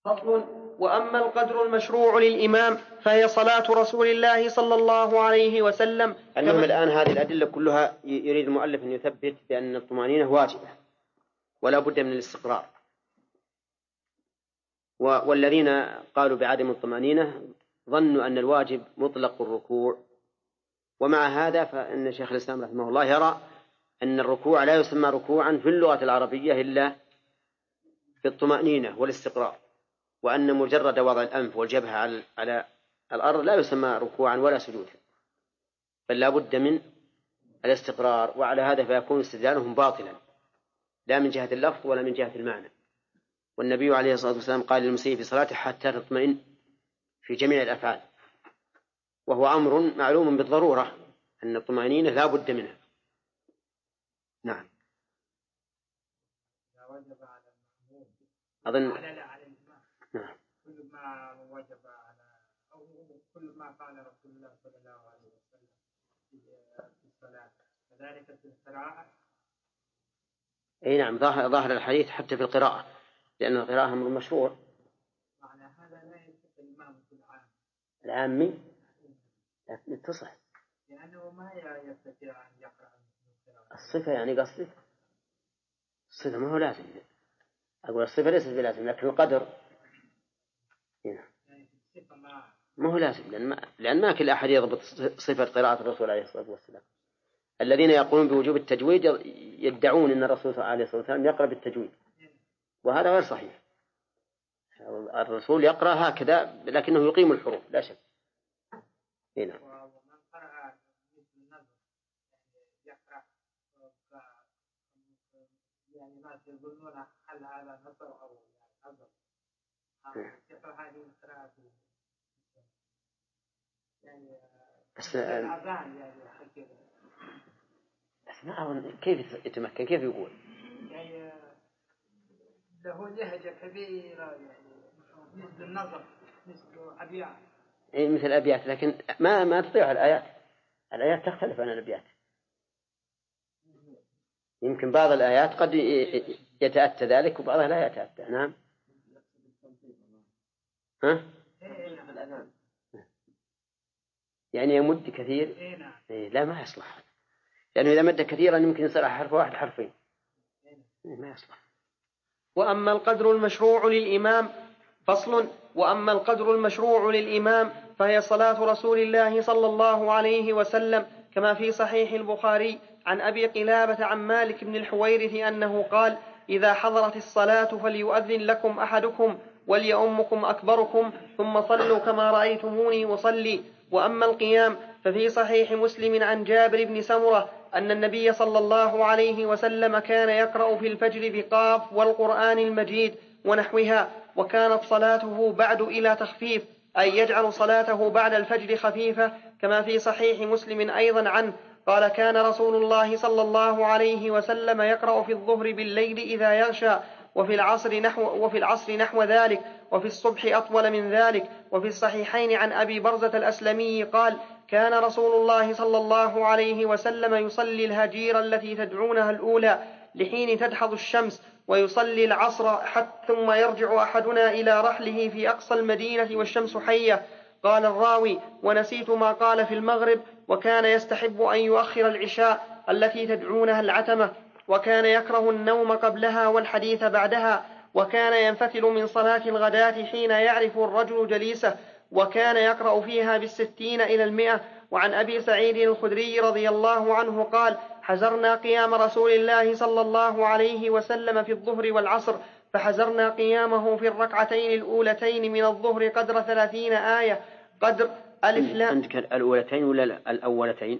فصل. وأما القدر المشروع للإمام فهي صلاة رسول الله صلى الله عليه وسلم. المهم الآن هذه الأدلة كلها يريد المؤلف أن يثبت بأن الطمأنينة واجبة ولا بد من الاستقرار، والذين قالوا بعدم الطمأنينة ظنوا أن الواجب مطلق الركوع، ومع هذا فإن شيخ الإسلام رحمه الله يرى أن الركوع لا يسمى ركوعا في اللغة العربية إلا بالطمأنينة والاستقرار، وأن مجرد وضع الأنف والجبهة على الأرض لا يسمى ركوعا ولا سجودا، بل لا بد من الاستقرار. وعلى هذا فيكون استدلالهم باطلا لا من جهة اللفظ ولا من جهة المعنى. والنبي عليه الصلاة والسلام قال للمسيء في صلاته حتى تطمئن في جميع الأفعال، وهو أمر معلوم بالضرورة أن الطمأنينة لا بد منها. نعم. أظن نعم. كل ما وجب على أو كل ما قال رسول الله صلى الله عليه وسلم في الصلاة كذلك في القراءة. أي نعم، ظاهر الحديث حتى في القراءة، لأن القراءة أمر مشروع. معنى هذا لا يثبت الإمام في العامي لكن تصح، لأنه ما يستطيع أن يقرأ الصفة، يعني قصدك الصفة ما هو لازم، أقول الصفة ليست بلازم، لكن القدر هنا ما هو لازم، لأن ما كل أحد يضبط صفة قراءة الرسول عليه الصلاة والسلام. الذين يقولون بوجوب التجويد يدعون أن الرسول عليه الصلاة والسلام يقرأ بالتجويد، وهذا غير صحيح. الرسول يقرأ هكذا لكنه يقيم الحروف لا شك. هنا ومن قرأ مثل النظر يقرأ يعني الناس يظنون هل هذا نصر أو نظر يقرأ هذه القراءة يعني الأذان يعني حكي. بس ما أظن كيف يتمكن، كيف يقول يعني له لهجة كبيرة يعني مثل النظر مثل أبيات. إيه مثل أبيات، لكن ما تطيع الآيات تختلف عن الأبيات. يمكن بعض الآيات قد يتأتى ذلك وبعضها لا يتأتى. نعم. ها؟ يعني يمد كثير. إيه لا ما يصلح، لأنه إذا مد كثيرا يمكن يصير حرف واحد حرفين، ما يصلح. وأما القدر المشروع للإمام. فصل. وأما القدر المشروع للإمام فهي صلاة رسول الله صلى الله عليه وسلم كما في صحيح البخاري عن أبي قلابة عن مالك بن الحويرث أنه قال: إذا حضرت الصلاة فليؤذن لكم أحدكم وليؤمكم أكبركم ثم صلوا كما رأيتموني أصلي. وأما القيام ففي صحيح مسلم عن جابر بن سمرة أن النبي صلى الله عليه وسلم كان يقرأ في الفجر بقاف والقرآن المجيد ونحوها، وكانت صلاته بعد إلى تخفيف، أي يجعل صلاته بعد الفجر خفيفة، كما في صحيح مسلم أيضا عنه قال: كان رسول الله صلى الله عليه وسلم يقرأ في الظهر بالليل إذا يغشى، وفي العصر نحو ذلك، وفي الصبح أطول من ذلك. وفي الصحيحين عن أبي برزة الأسلمي قال: كان رسول الله صلى الله عليه وسلم يصلي الهجير التي تدعونها الأولى لحين تدحض الشمس، ويصلي العصر ثم يرجع أحدنا إلى رحله في أقصى المدينة والشمس حية. قال الراوي: ونسيت ما قال في المغرب. وكان يستحب أن يؤخر العشاء التي تدعونها العتمة، وكان يكره النوم قبلها والحديث بعدها، وكان ينفتل من صلاة الغداة حين يعرف الرجل جليسه، وكان يقرأ فيها 60 إلى 100. وعن أبي سعيد الخدري رضي الله عنه قال: حزرنا قيام رسول الله صلى الله عليه وسلم في الظهر والعصر، فحزرنا قيامه في الركعتين الأولتين من الظهر قدر 30 آية، قدر ألف لام. عندك الأولتين ولا الأولتين؟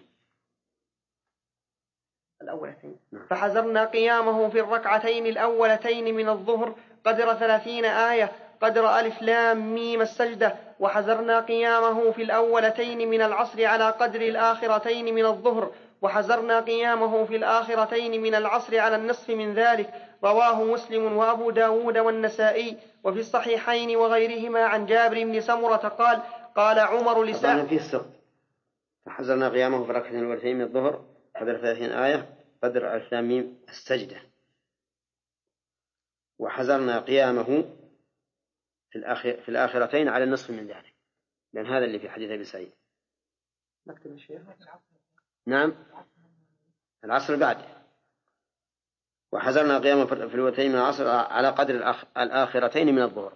الأولتين. فحزرنا قيامه في الركعتين الأولتين من الظهر قدر 30 آية، قدر ألف لام ميم السجدة. وحزرنا قيامه في الأولتين من العصر على قدر الآخرتين من الظهر، وحزرنا قيامه في الآخرتين من العصر على النصف من ذلك. رواه مسلم وأبو داود والنسائي. وفي الصحيحين وغيرهما عن جابر بن سمرة قال: قال عمر لسعد في السقط: فحزرنا قيامه في الركعتين الأولتين من الظهر قدر 30 آية، قدر ألف لام ميم السجدة. وحزرنا قيامه في الآخرتين على النصف من ذلك، لأن هذا اللي في حديث أبي سعيد. نكتب الشيخ. نعم، العصر بعد، وحذرنا قيام في الوترين من العصر على قدر الآخرتين من الظهر.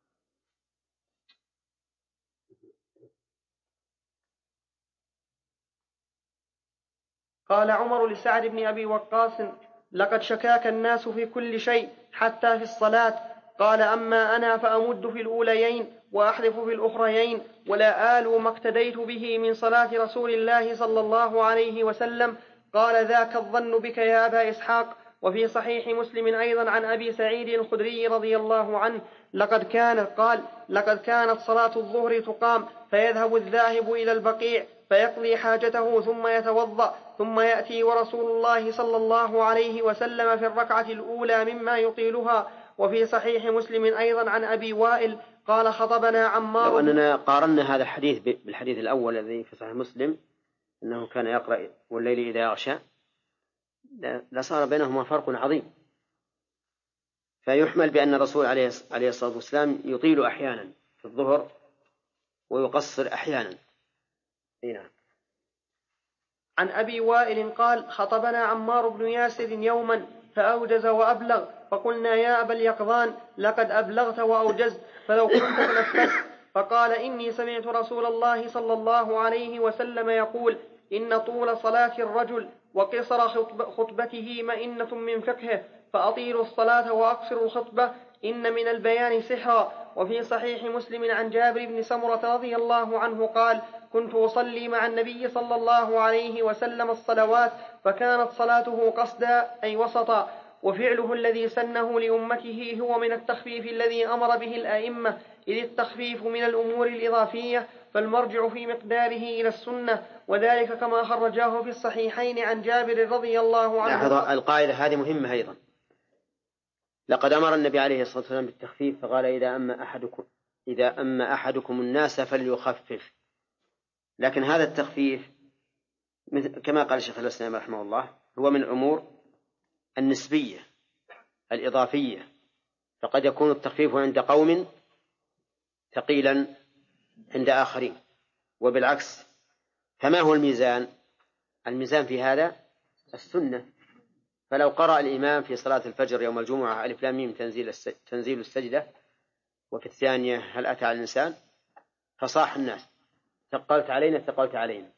قال عمر لسعد بن أبي وقاص: لقد شكاك الناس في كل شيء حتى في الصلاة. قال: أما أنا فأمد في الأوليين وأحذف في الأخريين، ولا آل ما اقتديت به من صلاة رسول الله صلى الله عليه وسلم. قال: ذاك الظن بك يا أبا إسحاق. وفي صحيح مسلم أيضا عن أبي سعيد الخدري رضي الله عنه: لقد كانت صلاة الظهر تقام، فيذهب الذاهب إلى البقيع فيقضي حاجته ثم يتوضأ، ثم يأتي ورسول الله صلى الله عليه وسلم في الركعة الأولى مما يطيلها. وفي صحيح مسلم أيضا عن أبي وائل قال: خطبنا عمار. لو أننا قارنا هذا الحديث بالحديث الأول الذي في صحيح مسلم أنه كان يقرأ والليل إذا يغشى، لصار بينهما فرق عظيم. فيحمل بأن الرسول عليه الصلاة والسلام يطيل أحيانا في الظهر ويقصر أحيانا. نعم. عن أبي وائل قال: خطبنا عمار بن ياسر يوما فأوجز وأبلغ، فقلنا: يا أبا اليقظان، لقد أبلغت وأوجزت، فلو كنت تنفست. فقال: إني سمعت رسول الله صلى الله عليه وسلم يقول: إن طول صلاة الرجل وقصر خطبته مئنة من فقهه، فأطيلوا الصلاة وأقصروا الخطبة، إن من البيان سحرا. وفي صحيح مسلم عن جابر بن سمرة رضي الله عنه قال: كنت أصلي مع النبي صلى الله عليه وسلم الصلوات، فكانت صلاته قصدا أي وسطا، وفعله الذي سنه لأمته هو من التخفيف الذي أمر به الأئمة، إذ التخفيف من الأمور الإضافية، فالمرجع في مقداره إلى السنة، وذلك كما خرجاه في الصحيحين عن جابر رضي الله عنه. لاحظ القاعدة هذه مهمة أيضا. لقد أمر النبي عليه الصلاة والسلام بالتخفيف، فقال: إذا أما أحدكم الناس فليخفف. لكن هذا التخفيف كما قال الشيخ الإسلام رحمه الله هو من الأمور النسبية الإضافية، فقد يكون التخفيف عند قوم ثقيلا عند آخرين، وبالعكس. فما هو الميزان؟ الميزان في هذا السنة. فلو قرأ الإمام في صلاة الفجر يوم الجمعة ألف لام ميم تنزيل السجدة، وفي الثانية هل أتى على الإنسان، فصاح الناس: ثقلت علينا،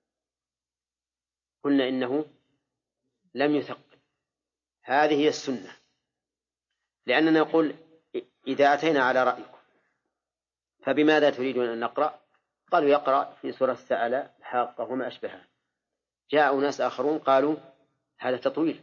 قلنا إنه لم يثقل. هذه هي السنة، لأننا نقول: إذا أتينا على رأيكم فبماذا تريدون أن نقرأ؟ قالوا: يقرأ في سورة السألة، الحاقة، وما أشبهها. جاءوا ناس آخرون قالوا: هذا تطويل،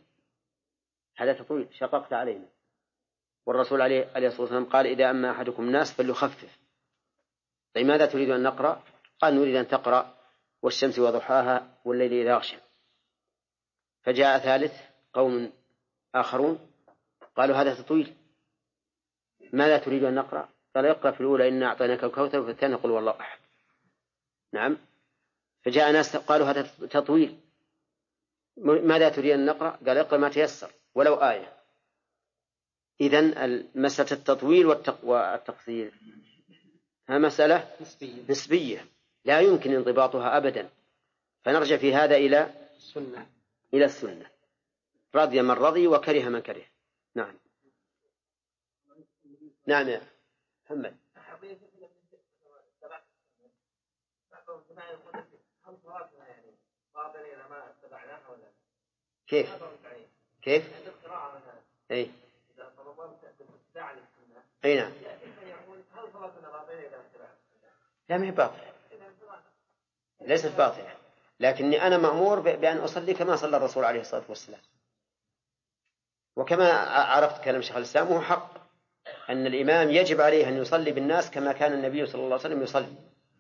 شققت علينا. والرسول عليه الصلاة والسلام قال: إذا أما أحدكم الناس فليخفف. طيب ماذا تريد أن نقرأ؟ قال: نريد أن تقرأ والشمس وضحاها والليل إذا يغشى. فجاء ثالث قوم آخرون قالوا: هذا تطويل، ماذا تريد أن نقرأ؟ قال: اقرأ في الأولى إنا أعطيناك الكوثر، وفي الثانية قل والله أحد. نعم. فجاء ناس قالوا: هذا تطويل، ماذا تريد أن نقرأ؟ قال: اقرأ ما تيسر ولو آية. إذن مسألة التطويل والتقصير ها مسألة نسبية لا يمكن انضباطها أبدا، فنرجع في هذا إلى السنة. رضي من رضي وكره من كره. نعم. نعم يا محمد. كيف؟ أي نعم. لا، ما هي باطلة، ليست باطلة، لكني أنا مأمور بأن أصلي كما صلى الرسول عليه الصلاة والسلام. وكما عرفت كلام شيخ الإسلام وهو حق، أن الإمام يجب عليه أن يصلي بالناس كما كان النبي صلى الله عليه وسلم يصلي.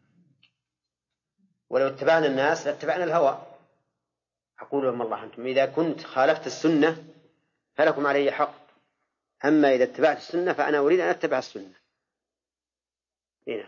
ولو اتبعنا الناس لاتبعنا الهوى. أقول لهم: الله أنتم إذا كنت خالفت السنة فلكم علي حق، أما إذا اتبعت السنة فأنا أريد أن أتبع السنة. هنا.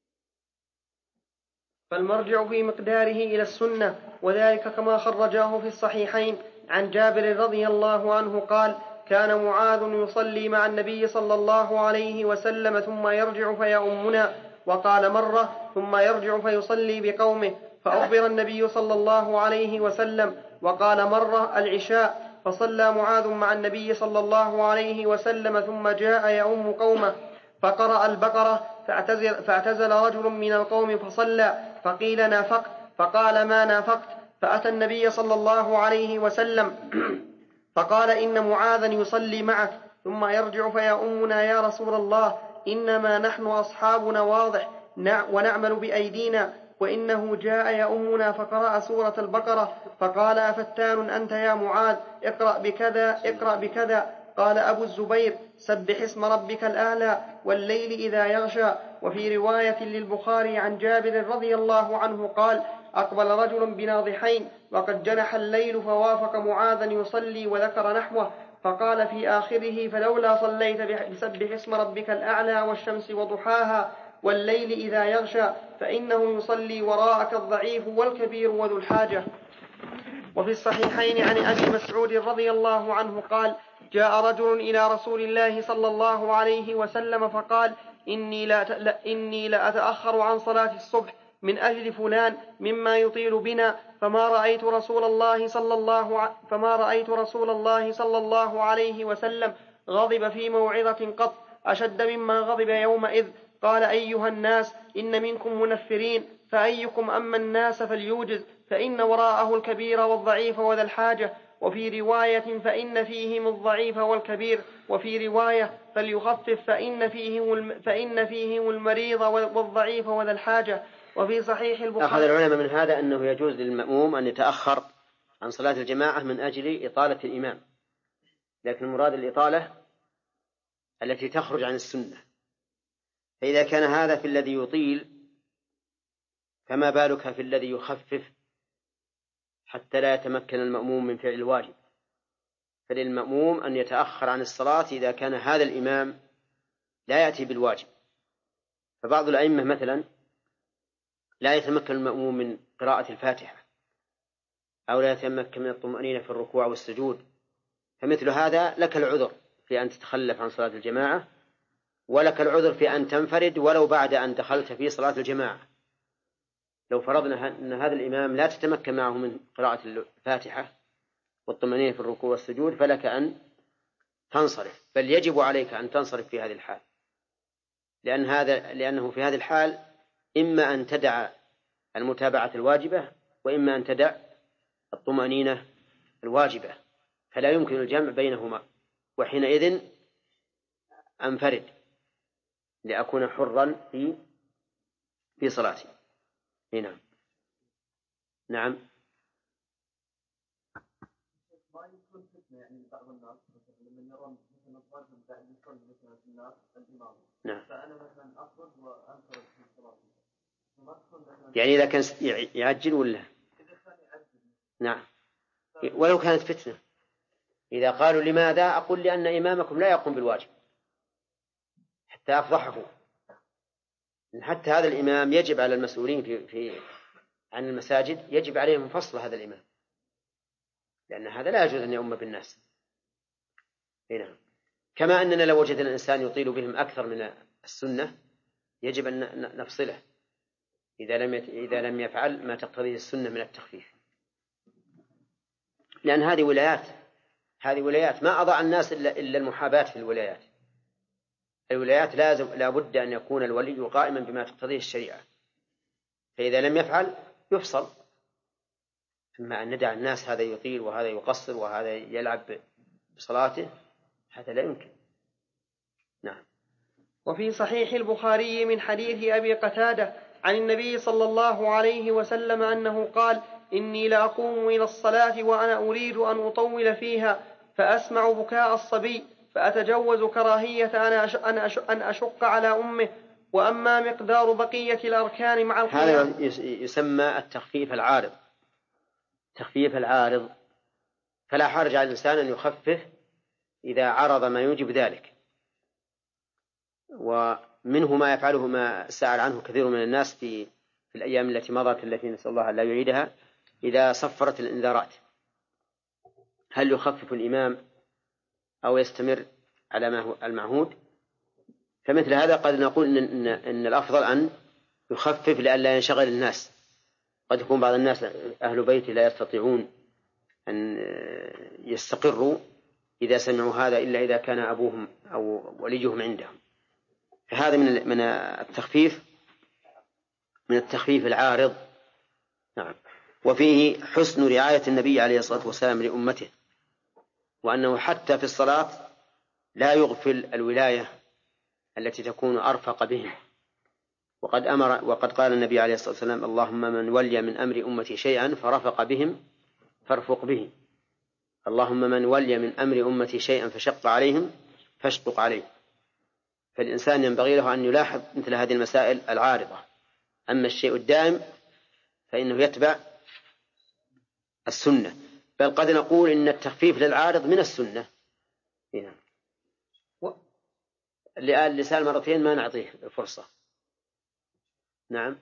فالمرجع في مقداره إلى السنة، وذلك كما خرجاه في الصحيحين عن جابر رضي الله عنه قال: كان معاذ يصلي مع النبي صلى الله عليه وسلم ثم يرجع فيؤمنا، وقال مرة ثم يرجع فيصلي بقومه فأخبر النبي صلى الله عليه وسلم، وقال مرة العشاء، فصلى معاذ مع النبي صلى الله عليه وسلم ثم جاء يؤم قومه فقرأ البقرة فاعتزل رجل من القوم فصلى، فقيل نافقت، فقال ما نافقت، فأتى النبي صلى الله عليه وسلم فقال إن معاذا يصلي معك ثم يرجع فيؤمنا يا رسول الله، إنما نحن أصحابنا واضح ونعمل بأيدينا، وإنه جاء يؤمنا فقرأ سورة البقرة، فقال أفتان أنت يا معاذ، اقرأ بكذا. قال أبو الزبير سبح اسم ربك الأعلى والليل إذا يغشى. وفي رواية للبخاري عن جابر رضي الله عنه قال أقبل رجل بناضحين وقد جنح الليل فوافق معاذا يصلي وذكر نحوه، فقال في آخره فلولا صليت بسبح اسم ربك الأعلى والشمس وضحاها والليل إذا يغشى فإنه يصلي وراءك الضعيف والكبير وذو الحاجة. وفي الصحيحين عن أبي مسعود رضي الله عنه قال جاء رجل إلى رسول الله صلى الله عليه وسلم فقال إني لأتأخر عن صلاة الصبح من أجل فلان مما يطيل بنا، فما رأيت رسول الله صلى الله عليه وسلم غضب في موعظة قط أشد مما غضب يومئذ. قال أيها الناس إن منكم منفرين، فأيكم أما الناس فليوجز، فإن وراءه الكبير والضعيف وذا الحاجة. وفي رواية فإن فيهم الضعيف والكبير، وفي رواية فليخفف فإن فيهم المريض والضعيف وذا الحاجة. وفي صحيح البخاري أخذ العلماء من هذا أنه يجوز للمأموم أن يتأخر عن صلاة الجماعة من أجل إطالة الإمام، لكن المراد الإطالة التي تخرج عن السنة. فإذا كان هذا في الذي يطيل فما بالك في الذي يخفف حتى لا يتمكن المأموم من فعل الواجب. فللمأموم أن يتأخر عن الصلاة إذا كان هذا الإمام لا يأتي بالواجب. فبعض الأئمة مثلا لا يتمكن المأموم من قراءة الفاتحة أو لا يتمكن من الطمأنينة في الركوع والسجود، فمثل هذا لك العذر في أن تتخلف عن صلاة الجماعة، ولك العذر في أن تنفرد ولو بعد أن دخلت في صلاة الجماعة. لو فرضنا أن هذا الإمام لا تتمكن معه من قراءة الفاتحة والطمأنينة في الركوع والسجود فلك أن تنصرف، بل يجب عليك أن تنصرف في هذه الحال، لأنه في هذه الحال إما أن تدع المتابعة الواجبة وإما أن تدع الطمأنينة الواجبة، فلا يمكن الجمع بينهما، وحينئذ أنفرد لأكون حرا في صلاتي. نعم. نعم. ما يكون فتنة يعني بعض الناس من يرون مثلا الرجل بعد يصلي مثلا في الناس الإمام، نعم. فأنا مثلا أخرج وأنفرد في صلاتي، يعني إذا كان يعجل ولا؟ إذا كان يعجل. نعم. ولو كانت فتنة، إذا قالوا لماذا؟ أقول لأن إمامكم لا يقوم بالواجب حتى أفضحه. حتى هذا الإمام يجب على المسؤولين عن المساجد يجب عليهم فصل هذا الإمام، لأن هذا لا يجوز أن يؤم بالناس. نعم. كما أننا لو وجدنا الإنسان يطيل بهم أكثر من السنة يجب أن نفصله إذا لم يفعل ما تقتضيه السنة من التخفيف، لأن هذه ولايات ما أضع الناس إلا المحاباة في الولايات لا بد أن يكون الولي قائما بما تقتضيه الشريعة، فإذا لم يفعل يفصل. أما أن ندع الناس هذا يطيل وهذا يقصر وهذا يلعب بصلاته هذا لا يمكن. نعم. وفي صحيح البخاري من حديث أبي قتادة عن النبي صلى الله عليه وسلم أنه قال إني لأقوم إلى الصلاة وأنا أريد أن أطول فيها فأسمع بكاء الصبي فأتجوز كراهية أن أشق على أمه، وأما مقدار بقية الأركان مع القيام. هذا يسمى التخفيف العارض، فلا حرج على الإنسان أن يخفف إذا عرض ما يوجب ذلك. ومنه ما يفعله ما سأل عنه كثير من الناس في الأيام التي مضت التي نسأل الله لا يعيدها، إذا صفرت الإنذارات هل يخفف الإمام أو يستمر على ما هو المعهود، فمثل هذا قد نقول إن الأفضل أن يخفف لئلا ينشغل الناس. قد يكون بعض الناس أهل بيت لا يستطيعون أن يستقروا إذا سمعوا هذا إلا إذا كان أبوهم أو وليهم عندهم، فهذا من التخفيف، من التخفيف العارض. نعم. وفيه حسن رعاية النبي عليه الصلاة والسلام لأمته، وأنه حتى في الصلاة لا يغفل الولاية التي تكون أرفق بهم. وقد قال النبي عليه الصلاة والسلام: اللهم من ولي من أمر أمتي شيئا فرفق بهم فارفق به. اللهم من ولي من أمر أمتي شيئا فشق عليهم فاشقق عليه. فالإنسان ينبغي له أن يلاحظ مثل هذه المسائل العارضة. أما الشيء الدائم فإنه يتبع السنة، بل قد نقول إن التخفيف للعارض من السنة. هنا اللسان مرتين ما نعطيه فرصة. نعم.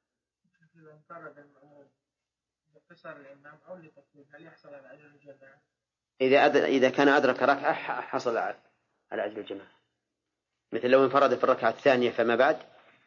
إذا كان أدرك ركعة حصل على أجر الجماعة، مثل لو انفرد في الركعة الثانية فما بعد.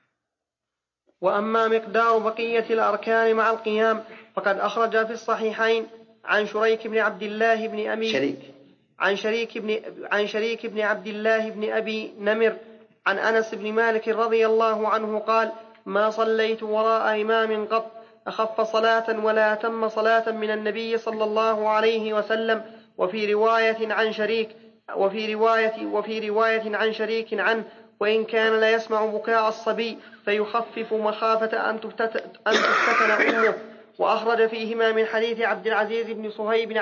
وأما مقدار بقية الأركان مع القيام فقد أخرج في الصحيحين عن شريك بن عبد الله بن أبي عن شريك بن عبد الله بن أبي نمر عن أنس بن مالك رضي الله عنه قال: ما صليت وراء إمام قط أخف صلاة ولا أتم صلاة من النبي صلى الله عليه وسلم. وفي رواية عن شريك عنه: وإن كان لا يسمع بكاء الصبي فيخفف مخافة أن تفتتن أمه. وأخرج فيهما من حديث عبد العزيز بن صهيب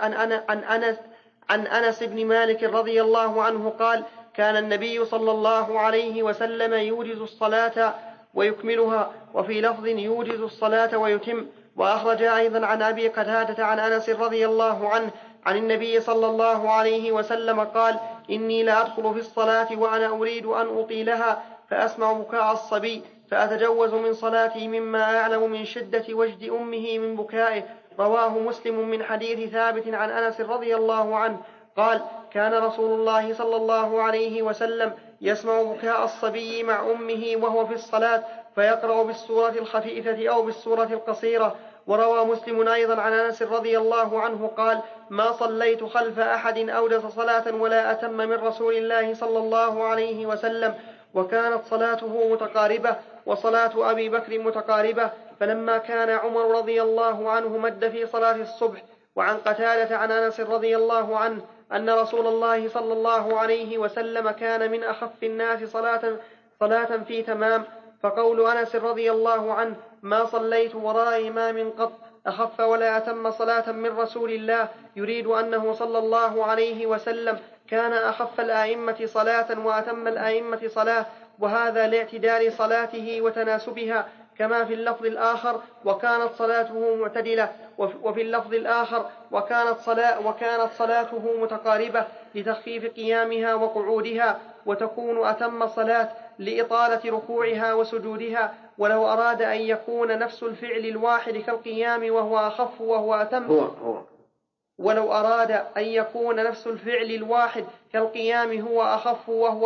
عن أنس بن مالك رضي الله عنه قال: كان النبي صلى الله عليه وسلم يوجز الصلاة ويكملها، وفي لفظ يوجز الصلاة ويتم. وأخرج أيضا عن أبي قتادة عن أنس رضي الله عنه عن النبي صلى الله عليه وسلم قال: إني لأدخل في الصلاة وأنا أريد أن أطيلها فأسمع بكاء الصبي فأتجوز من صلاتي مما أعلم من شدة وجد أمه من بكائه. رواه مسلم من حديث ثابت عن أنس رضي الله عنه قال: كان رسول الله صلى الله عليه وسلم يسمع بكاء الصبي مع أمه وهو في الصلاة فيقرأ بالسورة الخفيفة أو بالسورة القصيرة. وروى مسلم أيضا عن أنس رضي الله عنه قال: ما صليت خلف أحد أوجز صلاة ولا أتم من رسول الله صلى الله عليه وسلم. وكانت صلاته متقاربة وصلاة أبي بكر متقاربة. فلما كان عمر رضي الله عنه مد في صلاة الصبح. وعن قتادة عن أنس رضي الله عنه أن رسول الله صلى الله عليه وسلم كان من أخف الناس صلاة في تمام. فقول أنس رضي الله عنه: ما صليت وراء إمام قط أخف ولا أتم صلاة من رسول الله، يريد أنه صلى الله عليه وسلم كان أخف الآئمة صلاة وأتم الآئمة صلاة، وهذا لاعتدال صلاته وتناسبها، كما في اللفظ الآخر: وكانت صلاته معتدلة. وفي اللفظ الآخر: وكانت صلاته متقاربة لتخفيف قيامها وقعودها، وتكون أتم صلاة لإطالة ركوعها وسجودها. ولو أراد أن يكون نفس الفعل الواحد كالقيام وهو أخف وهو أتم ولو أراد أن يكون نفس الفعل الواحد كالقيام هو أخف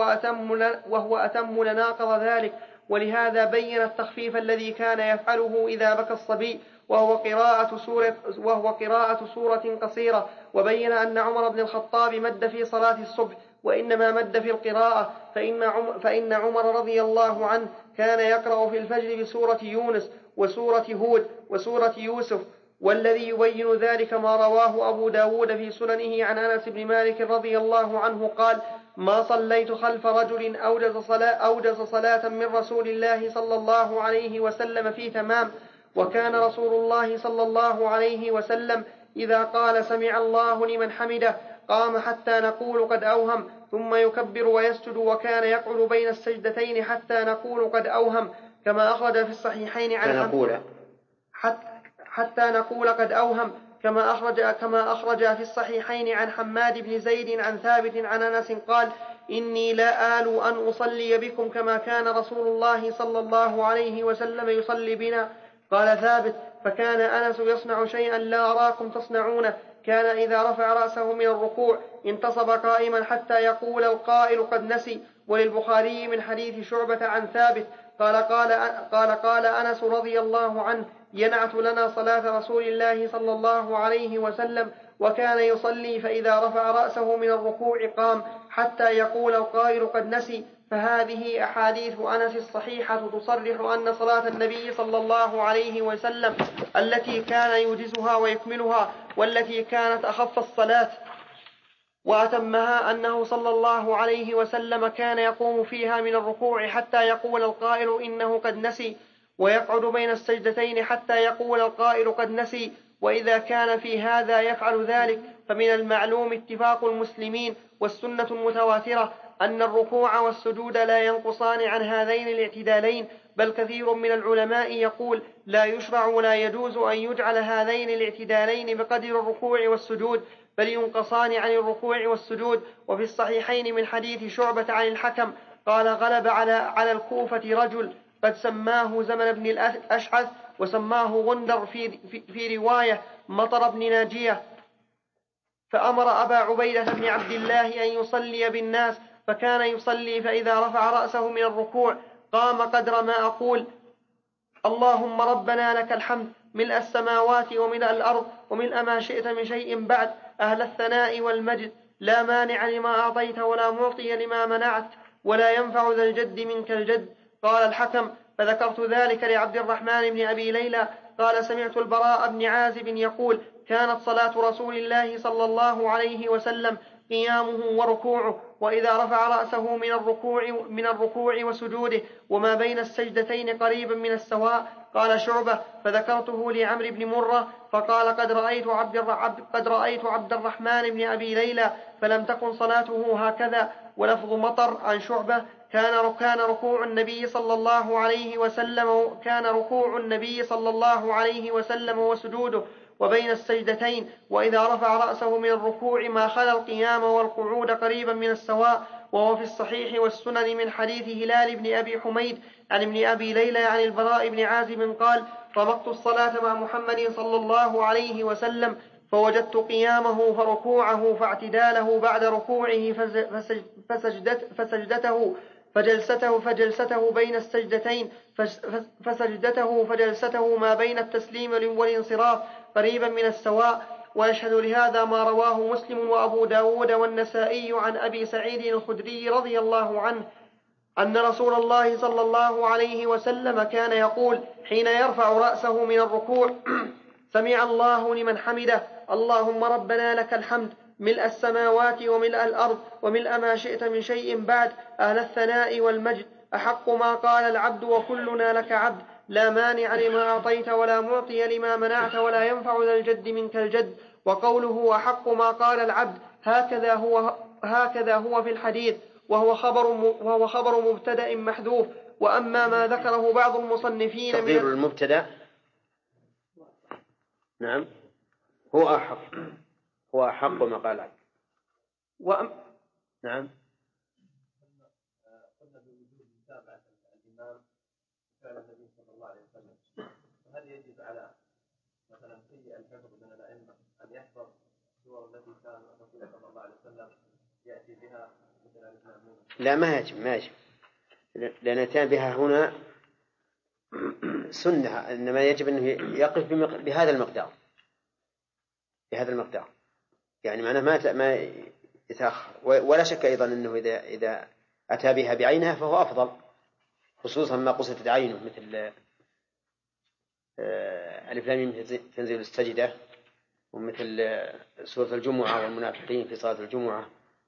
وهو أتم لناقض ذلك. ولهذا بين التخفيف الذي كان يفعله إذا بكى الصبي وهو قراءة سورة قصيرة. وبين أن عمر بن الخطاب مد في صلاة الصبح وإنما مد في القراءة، فإن عمر رضي الله عنه كان يقرأ في الفجر بسورة يونس وسورة هود وسورة يوسف. والذي يبين ذلك ما رواه أبو داود في سننه عن أنس بن مالك رضي الله عنه قال: ما صليت خلف رجل أوجز صلاة من رسول الله صلى الله عليه وسلم في تمام. وكان رسول الله صلى الله عليه وسلم إذا قال سمع الله لمن حمده قام حتى نقول قد أوهم، ثم يكبر ويسجد، وكان يقعد بين السجدتين حتى نقول قد أوهم، كما أخرج في الصحيحين حتى نقول قد أوهم، كما أخرج في الصحيحين عن حماد بن زيد عن ثابت عن أنس قال: إني لا آل أن أصلي بكم كما كان رسول الله صلى الله عليه وسلم يصلي بنا. قال ثابت: فكان أنس يصنع شيئا لا أراكم تصنعونه، كان إذا رفع رأسه من الركوع انتصب قائما حتى يقول القائل قد نسي. وللبخاري من حديث شعبة عن ثابت قال أنس رضي الله عنه: ينعت لنا صلاة رسول الله صلى الله عليه وسلم، وكان يصلي فإذا رفع رأسه من الركوع قام حتى يقول القائل قد نسي. فهذه أحاديث أنس الصحيحة تصرح أن صلاة النبي صلى الله عليه وسلم التي كان يوجزها ويكملها والتي كانت أخف الصلاة وأتمها أنه صلى الله عليه وسلم كان يقوم فيها من الركوع حتى يقول القائل إنه قد نسي، ويقعد بين السجدتين حتى يقول القائل قد نسي. وإذا كان في هذا يفعل ذلك فمن المعلوم اتفاق المسلمين والسنة المتواترة أن الركوع والسجود لا ينقصان عن هذين الاعتدالين، بل كثير من العلماء يقول لا يشرع ولا يجوز أن يجعل هذين الاعتدالين بقدر الركوع والسجود، بل ينقصان عن الركوع والسجود. وفي الصحيحين من حديث شعبة عن الحكم قال: غلب على الكوفة رجل قد سماه زمن بن الأشعث، وسماه غندر في رواية مطر بن ناجية، فأمر أبا عبيدة بن عبد الله أن يصلي بالناس، فكان يصلي فإذا رفع رأسه من الركوع قام قدر ما أقول: اللهم ربنا لك الحمد ملء السماوات وملء الأرض وملء ما شئت من شيء بعد، أهل الثناء والمجد، لا مانع لما أعطيت ولا معطي لما منعت ولا ينفع ذا الجد منك الجد. قال الحكم: فذكرت ذلك لعبد الرحمن بن أبي ليلى قال: سمعت البراء بن عازب يقول: كانت صلاة رسول الله صلى الله عليه وسلم قيامه وركوعه، وإذا رفع رأسه من الركوع وسجوده وما بين السجدتين قريبا من السواء. قال شعبة: فذكرته لعمرو بن مرة فقال: قد رأيت عبد الرحمن بن أبي ليلى فلم تكن صلاته هكذا. ولفظ مطر عن شعبة: كان ركوع النبي صلى الله عليه وسلم وسجوده وبين السجدتين، وإذا رفع رأسه من الركوع ما خلا القيام والقعود قريبا من السواء. وهو في الصحيح والسنن من حديث هلال بن أبي حميد عن ابن أبي ليلى عن البراء بن عازب قال: رمقت الصلاة مع محمد صلى الله عليه وسلم فوجدت قيامه فركوعه فاعتداله بعد ركوعه فجلسته بين السجدتين فسجدته فجلسته ما بين التسليم والانصراف قريبا من السواء. ويشهد لهذا ما رواه مسلم وأبو داود والنسائي عن أبي سعيد الخدري رضي الله عنه أن رسول الله صلى الله عليه وسلم كان يقول حين يرفع رأسه من الركوع: سمع الله لمن حمده، اللهم ربنا لك الحمد ملء السماوات وملء الأرض وملء ما شئت من شيء بعد، أهل الثناء والمجد، أحق ما قال العبد وكلنا لك عبد، لا مانع لما أعطيت ولا معطي لما منعت ولا ينفع ذا الجد منك الجد. وقوله أحق ما قال العبد هكذا هو في الحديث، وهو خبر مبتدأ محذوف. وأما ما ذكره بعض المصنفين تقدير المبتدأ نعم هو أحق ما قال العبد. نعم. قلنا بوجود متابعة الإمام فعل النبي صلى الله عليه وسلم، وهل يجب على مثلا سيء الحفظ من الأئمة أن يحفظ السور التي كان الرسول صلى الله عليه وسلم يأتي بها مثل الإمام؟ لا، ما يجب، لأن أتى بها هنا سنة، إنما يجب أنه يقف بهذا المقدار، يعني معناه ما يتأخر. ولا شك أيضا أنه إذا أتى بها بعينها فهو أفضل، خصوصا ما قصدت عينه، مثل ألف لام ميم تنزيل السجدة، ومثل سورة الجمعة والمنافقين في صلاة الجمعة.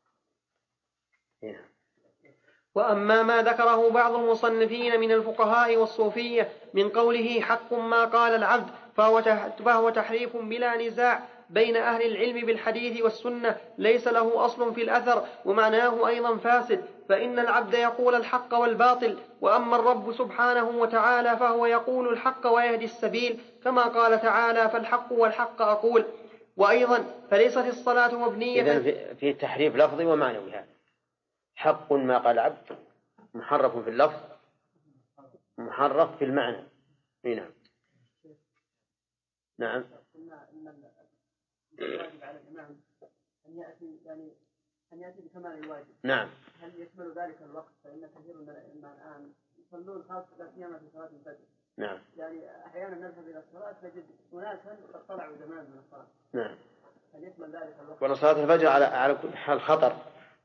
وأما ما ذكره بعض المصنفين من الفقهاء والصوفية من قوله حق ما قال العبد فهو تحريف بلا نزاع بين أهل العلم بالحديث والسنة، ليس له أصل في الأثر، ومعناه أيضا فاسد، فإن العبد يقول الحق والباطل، وأما الرب سبحانه وتعالى فهو يقول الحق ويهدي السبيل، كما قال تعالى: فالحق والحق أقول. وأيضا فليست الصلاة مبنية. إذن في تحريف لفظي ومعنوي، هذا حق ما قال العبد محرف في اللفظ محرف في المعنى. نعم. قلنا إن الواجب على الإمام أن يأتي بكمال الواجب. نعم. هل يشمل ذلك الوقت؟ فإن كثير من الأئمة الآن يصلون خاصة لا سيما في صلاة الفجر. نعم. يعني أحيانا نذهب إلى الصلاة نجد أناسا قد طلعوا زمان من الصلاة. نعم. هل يشمل ذلك الوقت؟ وصلاة الفجر على كل حال خطر،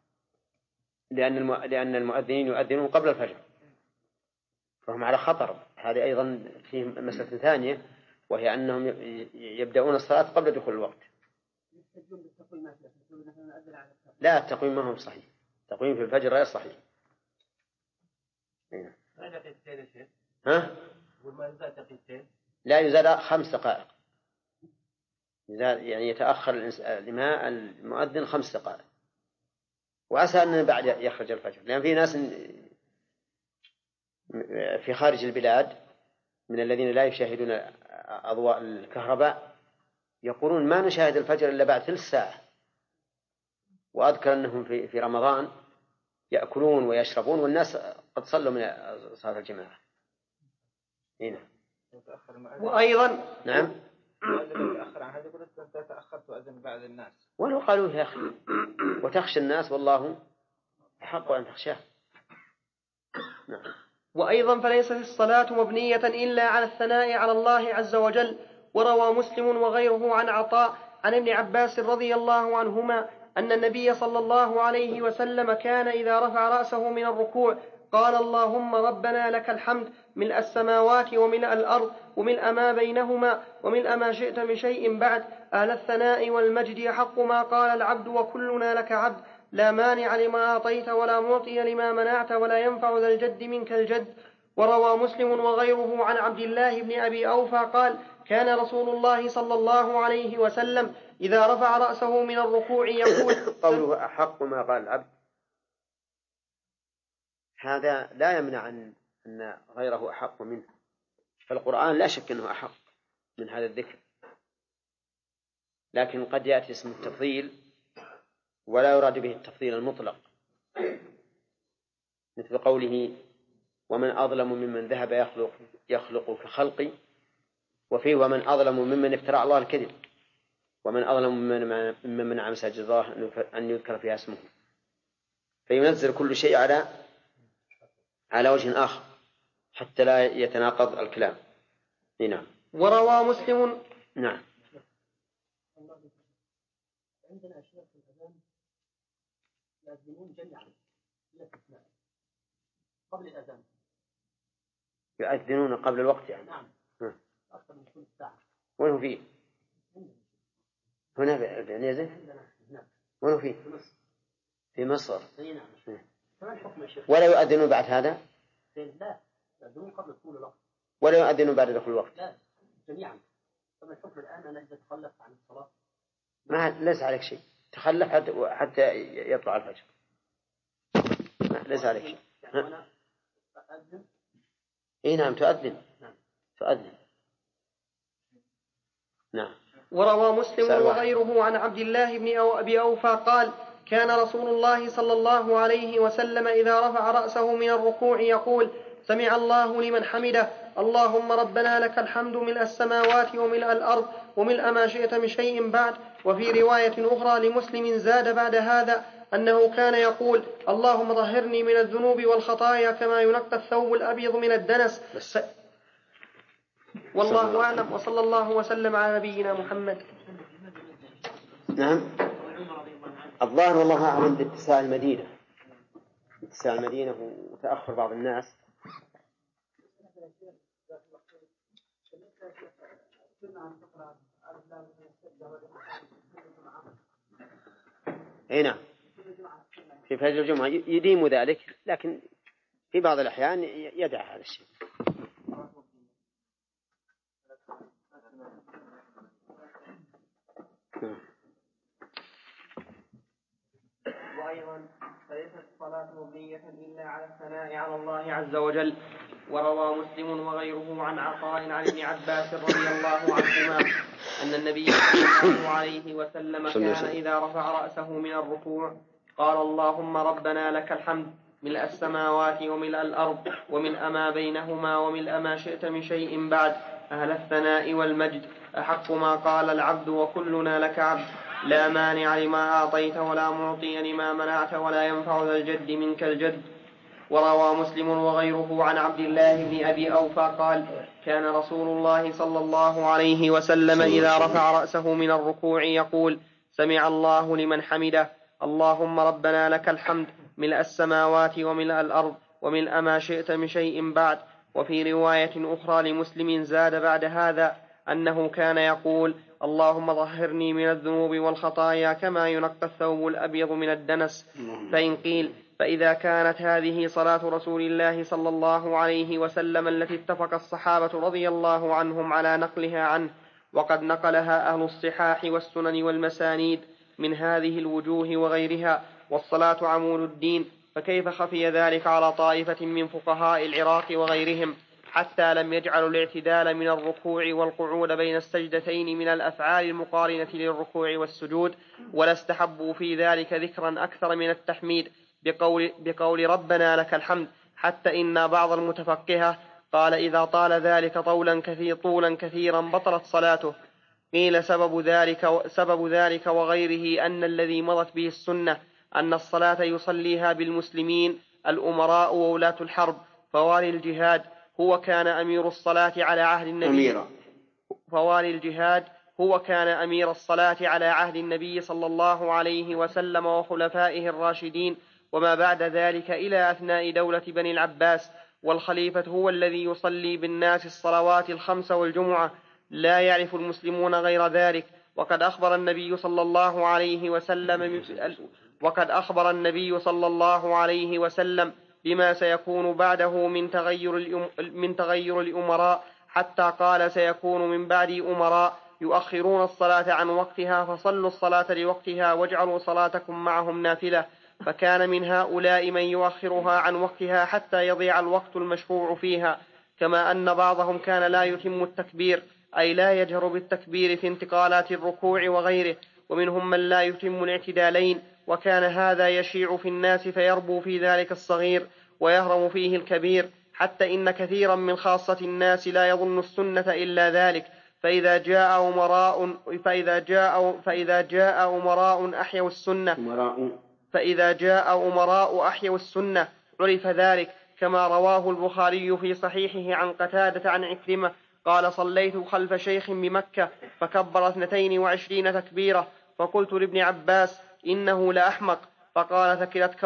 لأن المؤذنين يؤذنون قبل الفجر، فهم على خطر. هذه أيضا فيه مسألة ثانية، وهي أنهم يبدأون الصلاة قبل دخول الوقت. لا، التقويم ما هو صحيح، التقويم في الفجر غير صحيح. ها؟ لا يزاد 5 دقائق، يعني يتأخر المؤذن 5 دقائق، وعسى أن بعد يخرج الفجر، لأن في ناس في خارج البلاد من الذين لا يشاهدون أضواء الكهرباء يقولون ما نشاهد الفجر إلا بعد 3 ساعة. وأذكر أنهم في رمضان يأكلون ويشربون والناس قد صلوا من صلاة الجماعة. هنا. وأيضا نعم. تأخر عن هذا يقول تأخرت وأذن بعد الناس، ولو قالوا يا أخي وتخشى الناس والله حق أن تخشاه. نعم. وأيضا فليست الصلاة مبنية إلا على الثناء على الله عز وجل. وروى مسلم وغيره عن عطاء عن ابن عباس رضي الله عنهما أن النبي صلى الله عليه وسلم كان إذا رفع رأسه من الركوع قال اللهم ربنا لك الحمد ملء السماوات وملء الأرض وملء ما بينهما وملء ما شئت من شيء بعد، أهل الثناء والمجد يحق ما قال العبد وكلنا لك عبد، لا مانع لما أعطيت ولا معطي لما منعت ولا ينفع ذا الجد منك الجد. وروى مسلم وغيره عن عبد الله بن أبي أوفى قال كان رسول الله صلى الله عليه وسلم إذا رفع رأسه من الركوع يقول قوله أحق ما قال العبد هذا لا يمنع أن غيره أحق منه، فالقرآن لا شك أنه أحق من هذا الذكر، لكن قد يأتي اسم التفضيل ولا يراد به التفضيل المطلق، مثل قوله ومن أظلم ممن ذهب يخلق كخلقي، وفيه ومن أظلم ممن افترى على الله الكذب، ومن أظلم ممن منع مساجد الله أن يذكر فيها اسمه، فينزل كل شيء على وجه آخر حتى لا يتناقض الكلام. نعم. وروى مسلم. نعم. عندنا أشياء في الأذان يؤذنون جميعا قبل الأذان، يؤذنون قبل الوقت يعني. نعم. أكثر من كل ساعة. وين هو فيه؟ هنا بعنيزة؟ وين هو فيه؟ في مصر. نعم. ولا يؤذنون بعد هذا؟ لا، يؤذنون قبل دخول الوقت. ولا يؤذنون بعد دخول الوقت؟ لا، جميعا. فما الحكم الآن أن أتخلف عن الصلاة؟ ما ليس عليك شيء، تخلف حتى يطلع الفجر، ليس عليك شيء. يعني أنا أؤذن؟ إيه نعم تؤذن. نعم. تؤذن. نعم. وروى مسلم وغيره عن عبد الله بن أبي أوفى قال كان رسول الله صلى الله عليه وسلم إذا رفع رأسه من الركوع يقول سمع الله لمن حمده اللهم ربنا لك الحمد ملء السماوات وملء الأرض وملء ما شئت من شيء بعد. وفي رواية أخرى لمسلم زاد بعد هذا أنه كان يقول اللهم طهرني من الذنوب والخطايا كما ينقى الثوب الأبيض من الدنس. والله أعلم، وصلى الله وسلم على نبينا محمد. نعم. الظاهر والله أعلم باتساع المدينة، اتساع المدينة وتأخر بعض الناس. هنا في فجر الجمعة يديم ذلك، لكن في بعض الأحيان يدع هذا الشيء. وأيضا فليست الصلاة مبنية إلا على الثناء على الله عز وجل. وروى مسلم وغيره عن عطاء عن ابن عباس رضي الله عنهما أن النبي صلى الله عليه وسلم كان إذا رفع رأسه من الركوع قال اللهم ربنا لك الحمد ملء السماوات وملء الأرض وملء ما بينهما وملء ما شئت من شيء بعد، أهل الثناء والمجد، أحق ما قال العبد وكلنا لك عبد، لا مانع لما أعطيت ولا معطي لما منعت ولا ينفع ذا الجد منك الجد. وروى مسلم وغيره عن عبد الله بن أبي أوفى قال: كان رسول الله صلى الله عليه وسلم إذا رفع رأسه من الركوع يقول: سمع الله لمن حمده، اللهم ربنا لك الحمد ملء السماوات وملء الأرض وملء ما شئت من شيء بعد. وفي رواية أخرى لمسلم زاد بعد هذا أنه كان يقول: اللهم طهرني من الذنوب والخطايا كما ينقى الثوب الأبيض من الدنس. فإن قيل: فإذا كانت هذه صلاة رسول الله صلى الله عليه وسلم التي اتفق الصحابة رضي الله عنهم على نقلها عنه، وقد نقلها أهل الصحاح والسنن والمسانيد من هذه الوجوه وغيرها، والصلاة عمود الدين، فكيف خفي ذلك على طائفة من فقهاء العراق وغيرهم حتى لم يجعلوا الاعتدال من الركوع والقعود بين السجدتين من الأفعال المقارنة للركوع والسجود، ولا استحبوا في ذلك ذكرا أكثر من التحميد بقول ربنا لك الحمد، حتى إن بعض المتفقهة قال: إذا طال ذلك طولا كثيرا بطلت صلاته. قيل سبب ذلك وغيره أن الذي مضت به السنة أن الصلاة يصليها بالمسلمين الأمراء وولاة الحرب، فوالي الجهاد هو كان أمير الصلاة على عهد النبي أمير الصلاة على عهد النبي صلى الله عليه وسلم وخلفائه الراشدين، وما بعد ذلك إلى أثناء دولة بني العباس، والخليفة هو الذي يصلي بالناس الصلوات الخمس والجمعة، لا يعرف المسلمون غير ذلك. وقد أخبر النبي صلى الله عليه وسلم بما سيكون بعده من تغير الأمراء، حتى قال: سيكون من بعدي أمراء يؤخرون الصلاة عن وقتها، فصلوا الصلاة لوقتها واجعلوا صلاتكم معهم نافلة. فكان من هؤلاء من يؤخرها عن وقتها حتى يضيع الوقت المشروع فيها، كما أن بعضهم كان لا يتم التكبير، أي لا يجهر بالتكبير في انتقالات الركوع وغيره، ومنهم من لا يتم الاعتدالين، وكان هذا يشيع في الناس فيربو في ذلك الصغير ويهرم فيه الكبير، حتى إن كثيرا من خاصة الناس لا يظن السنة إلا ذلك، فإذا جاء أمراء أحيوا السنة عرف ذلك، كما رواه البخاري في صحيحه عن قتادة عن عكرمة قال: صليت خلف شيخ بمكة فكبر 22 تكبيرة، فقلت لابن عباس: إنه لأحمق، فقال: ثكلتك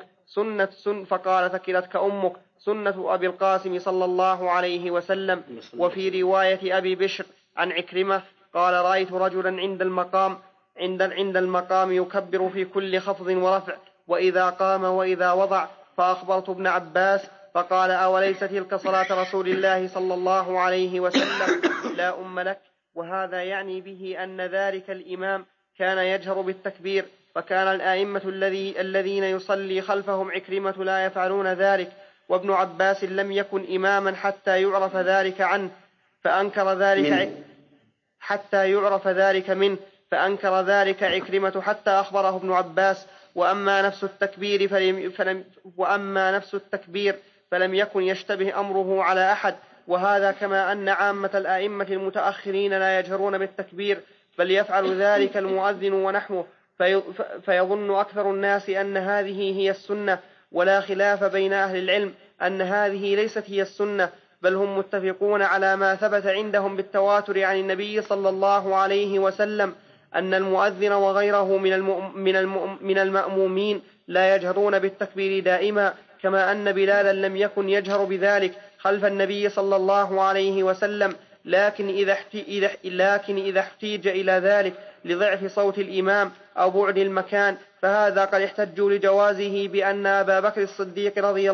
أمك سنة أبي القاسم صلى الله عليه وسلم. وفي رواية أبي بشر عن عكرمة قال: رأيت رجلا عند المقام يكبر في كل خفض ورفع، وإذا قام وإذا وضع، فأخبرت ابن عباس فقال: أوليس تلك صلاة رسول الله صلى الله عليه وسلم؟ لا أم لك. وهذا يعني به أن ذلك الإمام كان يجهر بالتكبير، فكان الآئمة الذين يصلي خلفهم عكرمة لا يفعلون ذلك، وابن عباس لم يكن إماما حتى يعرف ذلك عنه فأنكر ذلك عكرمة حتى أخبره ابن عباس. وأما نفس التكبير فلم يكن يشتبه أمره على أحد، وهذا كما أن عامة الآئمة المتأخرين لا يجهرون بالتكبير، بل يفعل ذلك المؤذن ونحوه، فيظن أكثر الناس أن هذه هي السنة، ولا خلاف بين أهل العلم أن هذه ليست هي السنة، بل هم متفقون على ما ثبت عندهم بالتواتر عن النبي صلى الله عليه وسلم أن المؤذن وغيره من المأمومين لا يجهرون بالتكبير دائما، كما أن بلالا لم يكن يجهر بذلك خلف النبي صلى الله عليه وسلم، لكن إذا احتيج إلى ذلك لضعف صوت الإمام أو بعد المكان، فهذا قد احتجوا لجوازه بأن أبا بكر الصديق رضي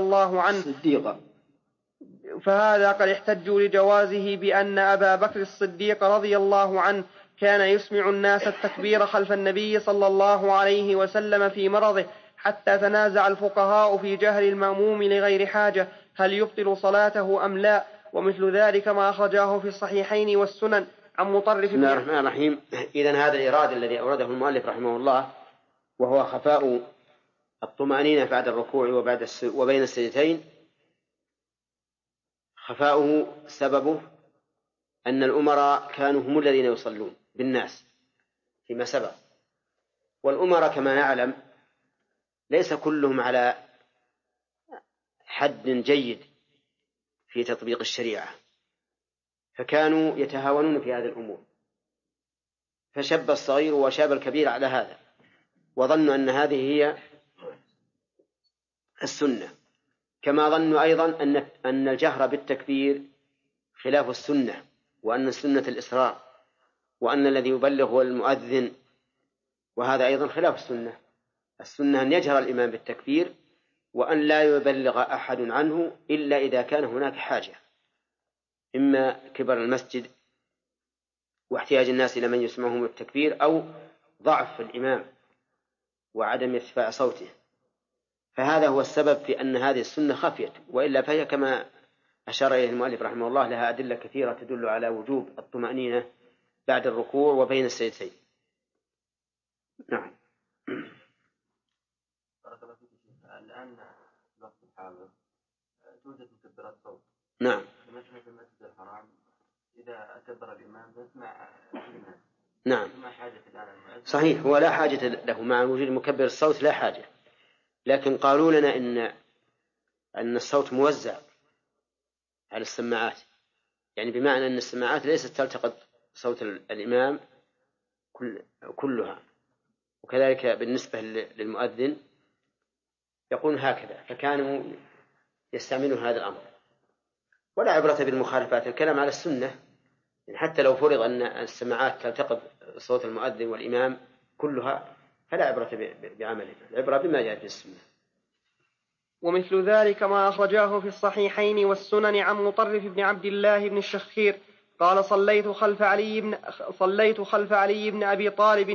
الله عنه كان يسمع الناس التكبير خلف النبي صلى الله عليه وسلم في مرضه، حتى تنازع الفقهاء في جهر المأموم لغير حاجة هل يبطل صلاته أم لا، ومثل ذلك ما أخرجاه في الصحيحين والسنن عن مطرف. بسم الله الرحمن الرحيم. إذن هذا الإرادة الذي أورده المؤلف رحمه الله، وهو خفاء الطمأنينة بعد الركوع وبين السجدتين، خفاؤه سببه أن الأمراء كانوا هم الذين يصلون بالناس فيما سبق، والأمراء كما نعلم ليس كلهم على حد جيد في تطبيق الشريعة، فكانوا يتهاونون في هذه الأمور، فشب الصغير وشاب الكبير على هذا، وظنوا أن هذه هي السنة، كما ظنوا أيضا أن الجهر بالتكبير خلاف السنة، وأن السنة الإسرار، وأن الذي يبلغ هو المؤذن، وهذا أيضا خلاف السنة. السنة أن يجهر الإمام بالتكبير، وأن لا يبلغ أحد عنه إلا إذا كان هناك حاجة، إما كبر المسجد واحتياج الناس إلى من يسمعهم التكبير، أو ضعف الإمام وعدم ارتفاع صوته، فهذا هو السبب في أن هذه السنة خفيت، وإلا فهي كما أشار إليه المؤلف رحمه الله لها أدلة كثيرة تدل على وجوب الطمأنينة بعد الركوع وبين السجدتين. نعم. الآن وقت الحاضر توجد مكبرات صوت. نعم. مثل المسجد الحرام إذا كبر الإمام تسمع الناس. نعم. ما حاجة الآن المؤذن. صحيح، هو لا حاجة له مع وجود مكبر الصوت، لا حاجة، لكن قالوا لنا أن الصوت موزع على السماعات، يعني بمعنى أن السماعات ليست تلتقط صوت الإمام كلها، وكذلك بالنسبة للمؤذن يقول هكذا، فكانوا يستعملون هذا الأمر. ولا عبرة بالمخالفات، الكلام على السنة، يعني حتى لو فرض أن السماعات تلتقط صوت المؤذن والإمام كلها فلا عبرة بعمله، العبرة بما جاء في السنة. ومثل ذلك ما أخرجاه في الصحيحين والسنن عن مطرف بن عبد الله بن الشخير قال صليت خلف علي بن أبي طالب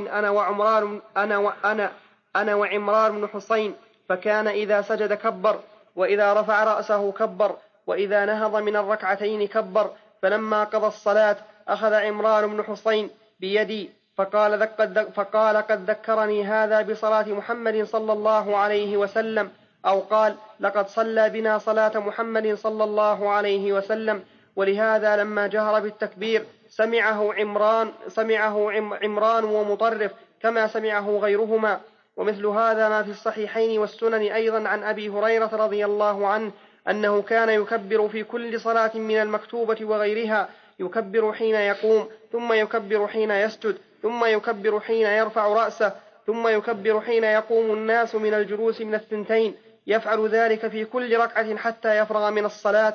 أنا وعمران بن حسين، فكان إذا سجد كبر، وإذا رفع رأسه كبر، وإذا نهض من الركعتين كبر. فلما قضى الصلاة أخذ عمران بن حسين بيدي فقال قد ذكرني هذا بصلاة محمد صلى الله عليه وسلم، أو قال لقد صلى بنا صلاة محمد صلى الله عليه وسلم. ولهذا لما جهر بالتكبير سمعه عمران ومطرف كما سمعه غيرهما. ومثل هذا ما في الصحيحين والسنن أيضا عن أبي هريرة رضي الله عنه أنه كان يكبر في كل صلاة من المكتوبة وغيرها، يكبر حين يقوم، ثم يكبر حين يسجد، ثم يكبر حين يرفع رأسه، ثم يكبر حين يقوم الناس من الجلوس من الثنتين، يفعل ذلك في كل ركعة حتى يفرغ من الصلاة،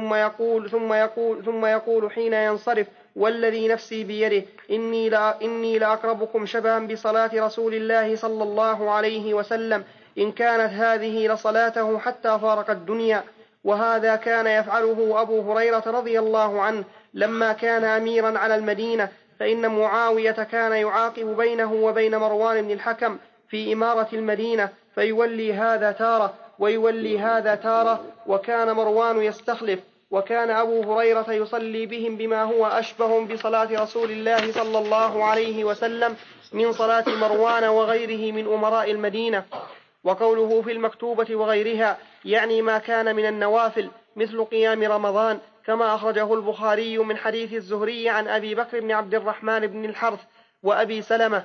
ثم يقول حين ينصرف والذي نفسي بيده إني لأقربكم شبها بصلاة رسول الله صلى الله عليه وسلم، إن كانت هذه لصلاته حتى فارق الدنيا. وهذا كان يفعله أبو هريرة رضي الله عنه لما كان أميرا على المدينة، فإن معاوية كان يعاقب بينه وبين مروان بن الحكم في إمارة المدينة، فيولي هذا تارة ويولي هذا تارة، وكان مروان يستخلف، وكان أبو هريرة يصلي بهم بما هو أشبه بصلاة رسول الله صلى الله عليه وسلم من صلاة مروان وغيره من أمراء المدينة. وقوله في المكتوبة وغيرها يعني ما كان من النوافل مثل قيام رمضان، كما أخرجه البخاري من حديث الزهري عن أبي بكر بن عبد الرحمن بن الحرث وأبي سلمة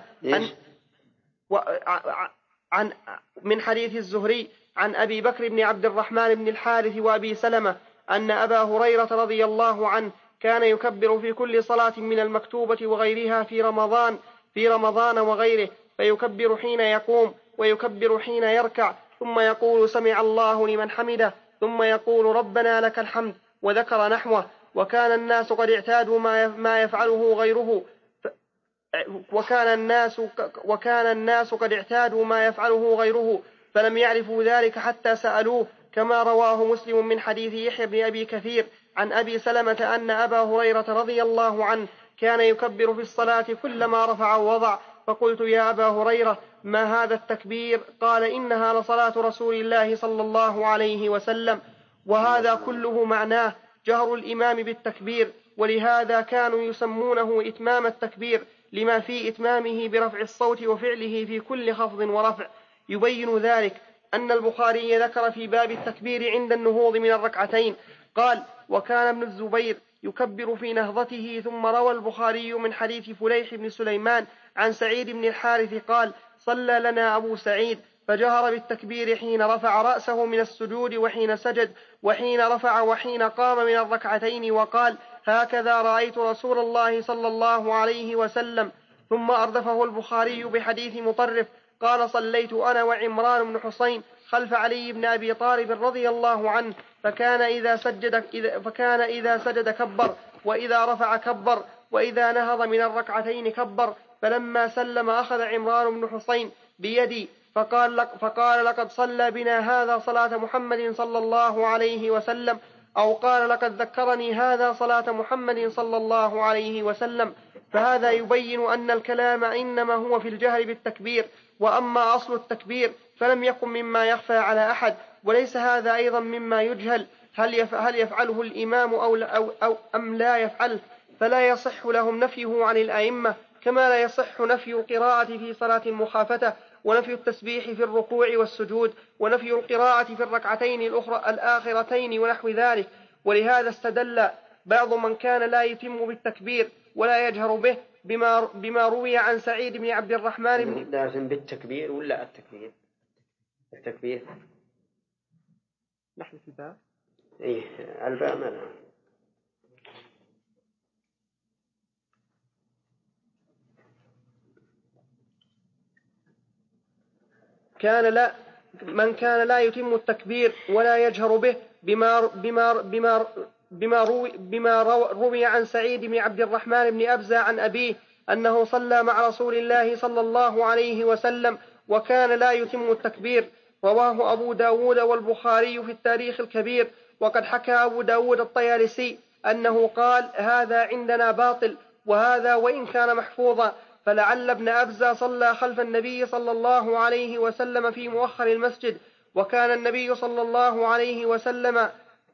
من حديث الزهري عن أبي بكر بن عبد الرحمن بن الحارث وأبي سلمة أن أبا هريرة رضي الله عنه كان يكبر في كل صلاة من المكتوبة وغيرها في رمضان وغيره، فيكبر حين يقوم ويكبر حين يركع، ثم يقول سمع الله لمن حمده، ثم يقول ربنا لك الحمد، وذكر نحوه. وكان الناس قد اعتادوا ما يفعله غيره فلم يعرفوا ذلك حتى سألوه، كما رواه مسلم من حديث يحيى بن أبي كثير عن أبي سلمة أن أبا هريرة رضي الله عنه كان يكبر في الصلاة كلما رفع ووضع، فقلت يا أبا هريرة ما هذا التكبير؟ قال إنها لصلاة رسول الله صلى الله عليه وسلم. وهذا كله معناه جهر الإمام بالتكبير، ولهذا كانوا يسمونه إتمام التكبير لما في إتمامه برفع الصوت وفعله في كل خفض ورفع. يبين ذلك أن البخاري ذكر في باب التكبير عند النهوض من الركعتين قال وكان ابن الزبير يكبر في نهضته. ثم روى البخاري من حديث فليح بن سليمان عن سعيد بن الحارث قال: صلى لنا أبو سعيد فجهر بالتكبير حين رفع رأسه من السجود وحين سجد وحين رفع وحين قام من الركعتين، وقال: هكذا رأيت رسول الله صلى الله عليه وسلم. ثم أردفه البخاري بحديث مطرف قال: صليت أنا وعمران بن حسين خلف علي بن أبي طالب رضي الله عنه، فكان إذا سجد كبر، وإذا رفع كبر، وإذا نهض من الركعتين كبر. فلما سلم أخذ عمران بن حسين بيدي فقال: لقد صلى بنا هذا صلاة محمد صلى الله عليه وسلم، أو قال: لقد ذكرني هذا صلاة محمد صلى الله عليه وسلم. فهذا يبين أن الكلام إنما هو في الجهر بالتكبير، وأما أصل التكبير فلم يكن مما يخفى على أحد، وليس هذا أيضا مما يجهل هل يفعله الإمام أم لا يفعله، فلا يصح لهم نفيه عن الأئمة، كما لا يصح نفي القراءة في صلاة المخافتة، ونفي التسبيح في الركوع والسجود، ونفي القراءة في الركعتين الآخرتين ونحو ذلك. ولهذا استدل بعض من كان لا يتم بالتكبير ولا يجهر به بما روي عن سعيد بن عبد الرحمن بن لازم بالتكبير ولا التكبير نحن في الباب الباب ماذا من كان لا يتم التكبير ولا يجهر به بما روي عن سعيد بن عبد الرحمن بن أبزة عن أبيه أنه صلى مع رسول الله صلى الله عليه وسلم وكان لا يتم التكبير. رواه أبو داود والبخاري في التاريخ الكبير. وقد حكى أبو داود الطيالسي أنه قال: هذا عندنا باطل، وهذا وإن كان محفوظا، فلعل ابن أبزة صلى خلف النبي صلى الله عليه وسلم في مؤخر المسجد، وكان النبي صلى الله عليه وسلم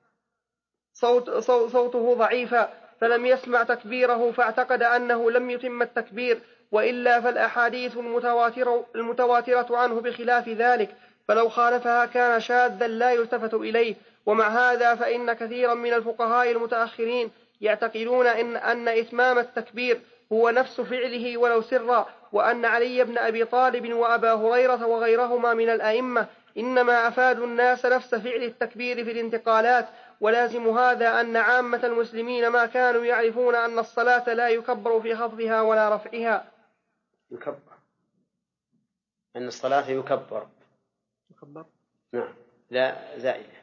صوته ضعيفا، فلم يسمع تكبيره فاعتقد أنه لم يتم التكبير، وإلا فالأحاديث المتواترة عنه بخلاف ذلك، فلو خالفها كان شاذا لا يلتفت إليه. ومع هذا فإن كثيرا من الفقهاء المتأخرين يعتقدون أن إتمام التكبير هو نفس فعله ولو سرا، وأن علي بن أبي طالب وأبا هريرة وغيرهما من الأئمة إنما أفادوا الناس نفس فعل التكبير في الانتقالات. ولازم هذا أن عامة المسلمين ما كانوا يعرفون أن الصلاة لا يكبر في خفضها ولا رفعها. يكبر أن الصلاة يكبر نعم لا زائدة.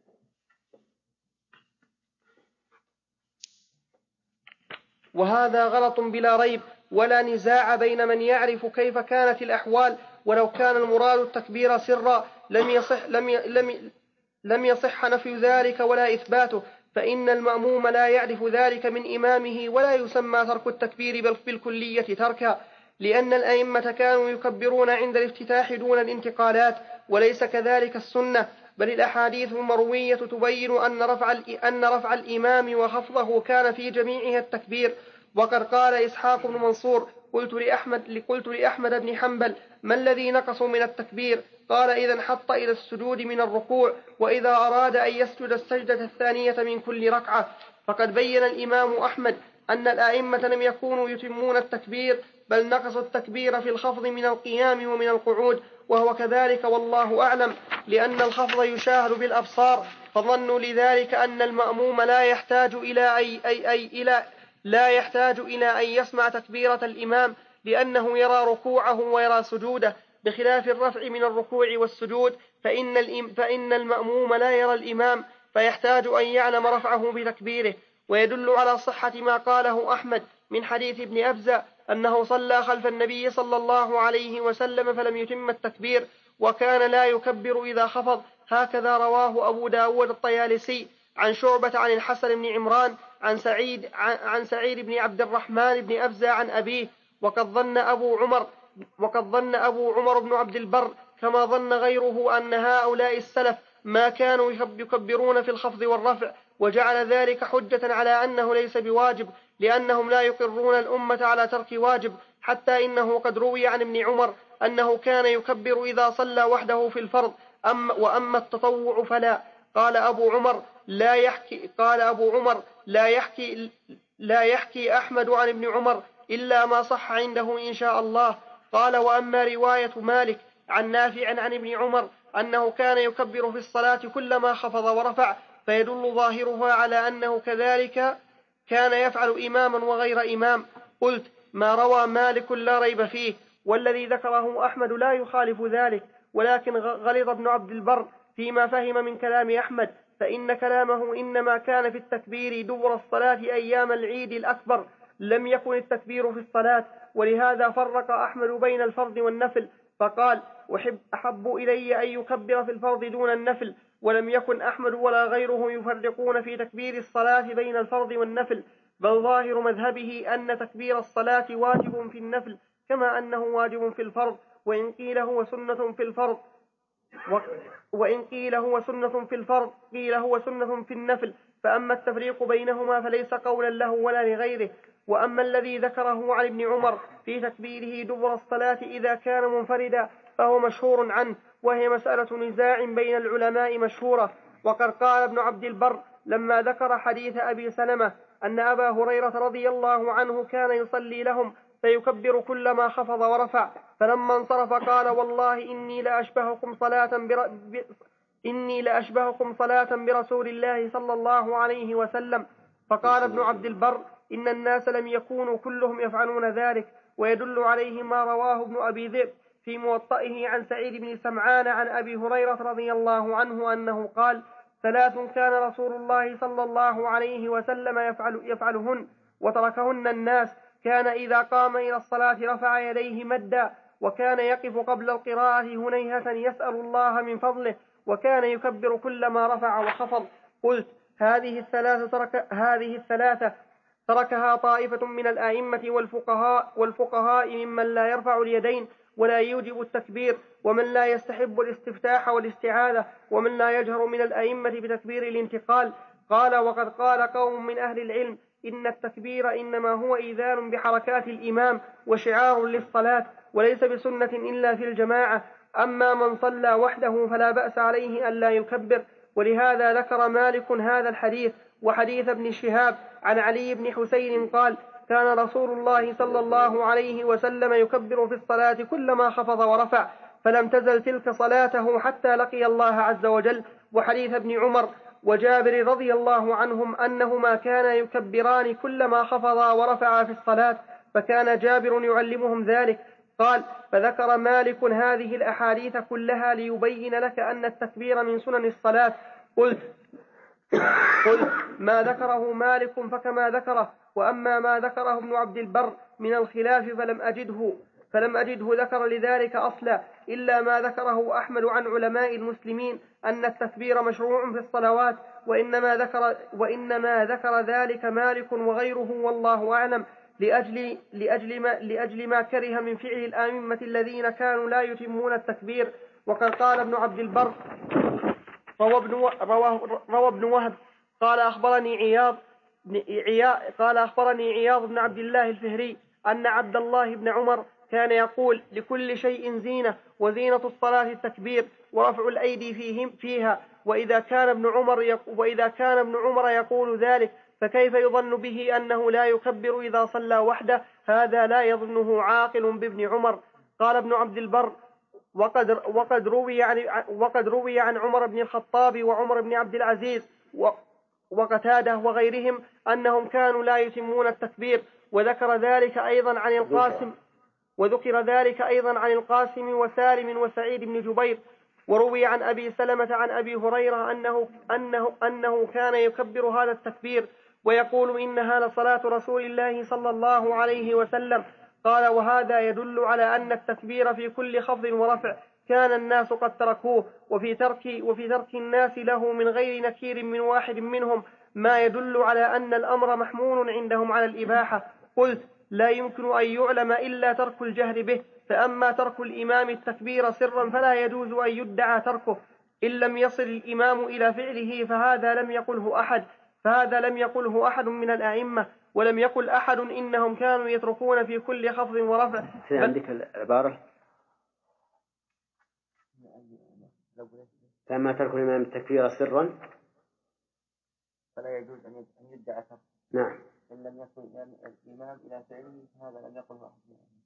وهذا غلط بلا ريب، ولا نزاع بين من يعرف كيف كانت الأحوال. ولو كان المراد التكبير سرا لم يصح نفي ذلك ولا إثباته، فإن المأموم لا يعرف ذلك من إمامه، ولا يسمى ترك التكبير بالكلية تركا، لأن الأئمة كانوا يكبرون عند الافتتاح دون الانتقالات، وليس كذلك السنة، بل الأحاديث المروية تبين أن رفع الإمام وخفضه كان في جميعها التكبير. وقد قال إسحاق بن منصور: قلت لأحمد بن حنبل: ما الذي نقص من التكبير؟ قال: إذا انحط إلى السجود من الركوع، وإذا أراد أن يسجد السجدة الثانية من كل ركعة. فقد بين الإمام أحمد أن الأئمة لم يكونوا يتمون التكبير، بل نقصوا التكبير في الخفض من القيام ومن القعود، وهو كذلك والله أعلم، لأن الخفض يشاهد بالأبصار، فظنوا لذلك أن المأموم لا يحتاج إلى أن يسمع تكبيرة الإمام، لأنه يرى ركوعه ويرى سجوده، بخلاف الرفع من الركوع والسجود، فإن المأموم لا يرى الإمام، فيحتاج أن يعلم رفعه بتكبيره. ويدل على صحة ما قاله أحمد من حديث ابن أبزة أنه صلى خلف النبي صلى الله عليه وسلم فلم يتم التكبير، وكان لا يكبر إذا خفض. هكذا رواه أبو داود الطيالسي عن شعبة عن الحسن بن عمران عن سعيد بن عبد الرحمن بن أبزة عن أبيه. وقد ظن أبو عمر بن عبد البر كما ظن غيره أن هؤلاء السلف ما كانوا يكبرون في الخفض والرفع، وجعل ذلك حجة على أنه ليس بواجب، لأنهم لا يقرون الأمة على ترك واجب، حتى إنه قد روي عن ابن عمر أنه كان يكبر إذا صلى وحده في الفرض، وأما التطوع فلا. قال أبو عمر: قال أبو عمر لا يحكي أحمد عن ابن عمر إلا ما صح عنده إن شاء الله. قال: وأما رواية مالك عن نافع عن ابن عمر أنه كان يكبر في الصلاة كلما خفض ورفع، فيدل ظاهرها على أنه كذلك كان يفعل إماما وغير إمام. قلت: ما روى مالك لا ريب فيه، والذي ذكره أحمد لا يخالف ذلك، ولكن غلط ابن عبد البر فيما فهم من كلام أحمد، فإن كلامه إنما كان في التكبير دبر الصلاة أيام العيد الأكبر، لم يكن التكبير في الصلاة. ولهذا فرق أحمد بين الفرض والنفل، فقال: أحب إلي أن يكبر في الفرض دون النفل. ولم يكن أحمد ولا غيره يفرقون في تكبير الصلاة بين الفرض والنفل، بل ظاهر مذهبه أن تكبير الصلاة واجب في النفل كما أنه واجب في الفرض، وإن قيل هو سنة في الفرض قيل هو سنة في النفل. فأما التفريق بينهما فليس قولا له ولا لغيره. وأما الذي ذكره عن ابن عمر في تكبيره دبر الصلاة إذا كان منفردا فهو مشهور عنه، وهي مسألة نزاع بين العلماء مشهورة. وقد قال ابن عبد البر لما ذكر حديث أبي سلمة أن أبا هريرة رضي الله عنه كان يصلي لهم فيكبر كلما خفض ورفع، فلما انصرف قال: والله إني لأشبهكم صلاة برسول الله صلى الله عليه وسلم. فقال ابن عبد البر: إن الناس لم يكونوا كلهم يفعلون ذلك، ويدل عليه ما رواه ابن أبي ذئب في موطئه عن سعيد بن سمعان عن أبي هريرة رضي الله عنه أنه قال: 3 كان رسول الله صلى الله عليه وسلم يفعلهن وتركهن الناس: كان إذا قام إلى الصلاة رفع يديه مدا، وكان يقف قبل القراءة هنيهة يسأل الله من فضله، وكان يكبر كلما رفع وخفض. قلت: هذه الثلاثة تركها طائفة من الأئمة والفقهاء ممن لا يرفع اليدين ولا يوجب التكبير، ومن لا يستحب الاستفتاح والاستعاذة، ومن لا يجهر من الأئمة بتكبير الانتقال. قال: وقد قال قوم من أهل العلم إن التكبير إنما هو إيذان بحركات الإمام وشعار للصلاة، وليس بسنة إلا في الجماعة. أما من صلى وحده فلا بأس عليه أن لا يكبر. ولهذا ذكر مالك هذا الحديث وحديث ابن شهاب عن علي بن حسين قال: كان رسول الله صلى الله عليه وسلم يكبر في الصلاة كلما خفض ورفع، فلم تزل تلك صلاته حتى لقي الله عز وجل. وحديث ابن عمر وجابر رضي الله عنهم أنهما كانا يكبران كلما خفضا ورفعا في الصلاة، فكان جابر يعلمهم ذلك. قال: فذكر مالك هذه الأحاديث كلها ليبين لك أن التكبير من سنن الصلاة. قلت: ما ذكره مالك فكما ذكره، وأما ما ذكره ابن عبد البر من الخلاف فلم أجده ذكر لذلك أصلا، إلا ما ذكره أحمد عن علماء المسلمين أن التكبير مشروع في الصلوات، وإنما ذكر ذلك مالك وغيره والله أعلم لأجل ما كره من فعل الآئمة الذين كانوا لا يتمون التكبير. وقد قال ابن عبد البر: روى ابن وهب قال أخبرني عياض بن عبد الله الفهري أن عبد الله بن عمر كان يقول: لكل شيء زينة، وزينة الصلاة التكبير ورفع الأيدي فيها. وإذا كان ابن عمر يقول ذلك، فكيف يظن به أنه لا يكبر إذا صلى وحده؟ هذا لا يظنه عاقل بابن عمر. قال ابن عبد البر: وقد روي عن عمر بن الخطاب وعمر بن عبد العزيز وقتاده وغيرهم أنهم كانوا لا يتمون التكبير، وذكر ذلك أيضا عن القاسم وسالم وسعيد بن جبير. وروي عن أبي سلمة عن أبي هريرة أنه كان يكبر هذا التكبير ويقول: إنها لصلاة رسول الله صلى الله عليه وسلم. قال: وهذا يدل على أن التكبير في كل خفض ورفع كان الناس قد تركوه، وفي ترك الناس له من غير نكير من واحد منهم ما يدل على أن الأمر محمول عندهم على الإباحة. قلت: لا يمكن أن يعلم إلا ترك الجهر به، فأما ترك الإمام التكبير سرا فلا يجوز أن يدعى تركه إن لم يصل الإمام إلى فعله، فهذا لم يقله أحد من الأئمة، ولم يقل أحد إنهم كانوا يتركون في كل خفض ورفع. عندك العبارة: فأما ترك الإمام التكبير سرا فلا يجوز أن يدعى شخص. نعم. إن لم يكن الإمام إلى فعله هذا لم يقل واحد منهم.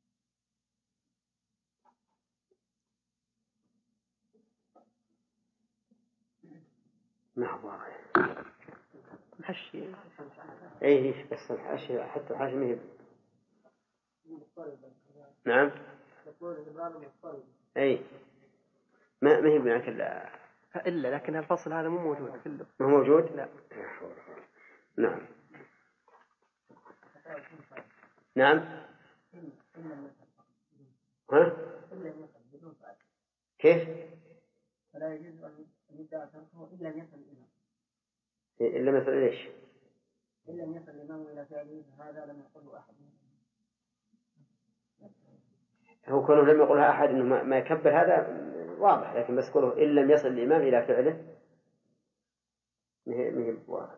نعم. حشي. إيه بس الحشي حتى الحشي مهب. نعم. أي ما هي بناك إلا لكن الفصل هذا مو موجود كله. ما هو موجود؟ لا. نعم. نعم. ها؟ كيف؟ فلا يجوز أن يدعى تركه إلا أن يصل الإمام. إلا مثل إيش؟ إلا أن يصل الإمام إلى فعله هذا لم يقله أحد. هو كونه لم يقلها أحد إنه ما يكبر هذا واضح، لكن بس كونه إن لم يصل الإمام إلى فعله مهي واضح.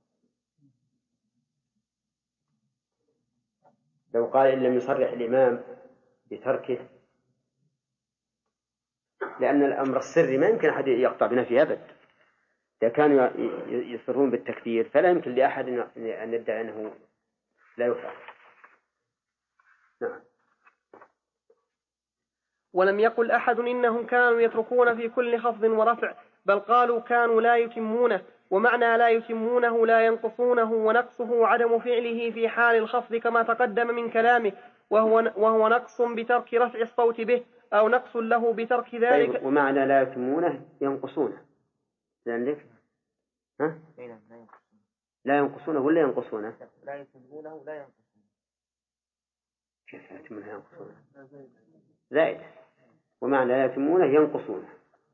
لو قال إن لم يصرح الإمام بتركه، لأن الأمر السري ما يمكن أحد يقطع بنفيه أبد. إذا كانوا يصرون بالتكبير فلا يمكن لأحد أن يدعي أنه لا يفعل. نعم. ولم يقل أحد إنهم كانوا يتركون في كل خفض ورفع، بل قالوا كانوا لا يتمونه، ومعنى لا يتمونه لا ينقصونه، ونقصه عدم فعله في حال الخفض كما تقدم من كلامه، وهو نقص بترك رفع الصوت به، أو نقص له بترك ذلك. طيب ومعنى لا يتمونه ينقصونه، لذلك ها؟ لا ينقصونه ولا ينقصونه؟ لا يتمونه لا ينقصونه. كيف يتمونه ينقصونه؟ زائد. ومعنى لا يتمونه ينقصونه.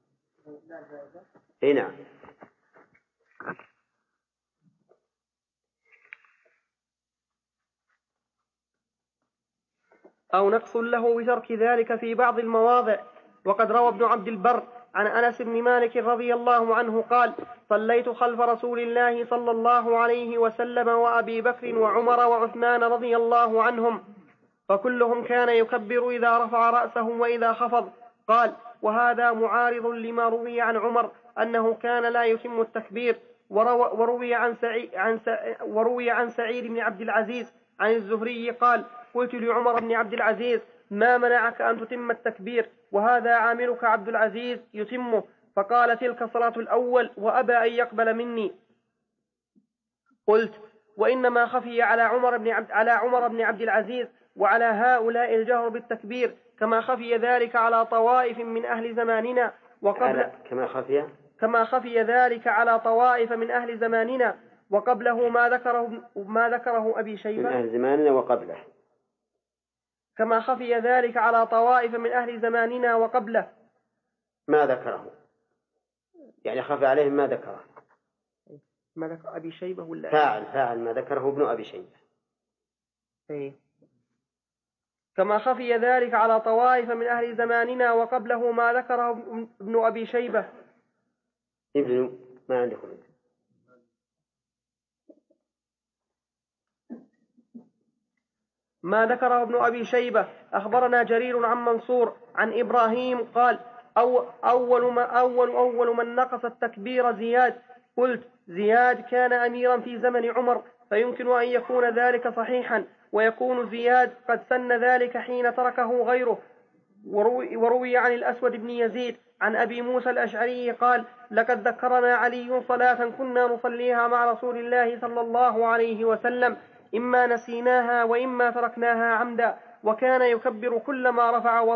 اي نعم. أو نقص له بترك ذلك في بعض المواضع. وقد روى ابن عبد البر عن أنس بن مالك رضي الله عنه قال: صليت خلف رسول الله صلى الله عليه وسلم وأبي بكر وعمر وعثمان رضي الله عنهم، فكلهم كان يكبر إذا رفع رأسه وإذا خفض. قال: وهذا معارض لما روي عن عمر أنه كان لا يتم التكبير. وروي عن سعيد بن عبد العزيز عن الزهري قال: قلت لعمر بن عبد العزيز: ما منعك أن تتم التكبير وهذا عاملك عبد العزيز يتمه؟ فقال: تلك صلاة الأول وأبى أن يقبل مني. قلت: وإنما خفي على عمر بن عبد العزيز وعلى هؤلاء الجهر بالتكبير، كما خفي ذلك على طوائف من أهل زماننا كما خفي ذلك على طوائف من أهل زماننا وقبله ما ذكره أبي شيبة من أهل زماننا وقبله. كما خفي ذلك على طوائف من أهل زماننا وقبله ما ذكره، يعني خفي عليهم ما ذكره. ما ذكر أبي شيبة ولا فاعل ما ذكره ابن أبي شيبة. كما خفي ذلك على طوائف من أهل زماننا وقبله ما ذكره ابن أبي شيبة. ابن ما عندكم ما ذكره ابن أبي شيبة. أخبرنا جرير عن منصور عن إبراهيم قال: أول من نقص التكبير زياد. قلت: زياد كان أميرا في زمن عمر، فيمكن أن يكون ذلك صحيحا، ويكون زياد قد سن ذلك حين تركه غيره. وروي عن الأسود بن يزيد عن أبي موسى الأشعري قال: لقد ذكرنا علي صلاة كنا نصليها مع رسول الله صلى الله عليه وسلم، إما نسيناها وإما تركناها عمدا، وكان يكبر كلما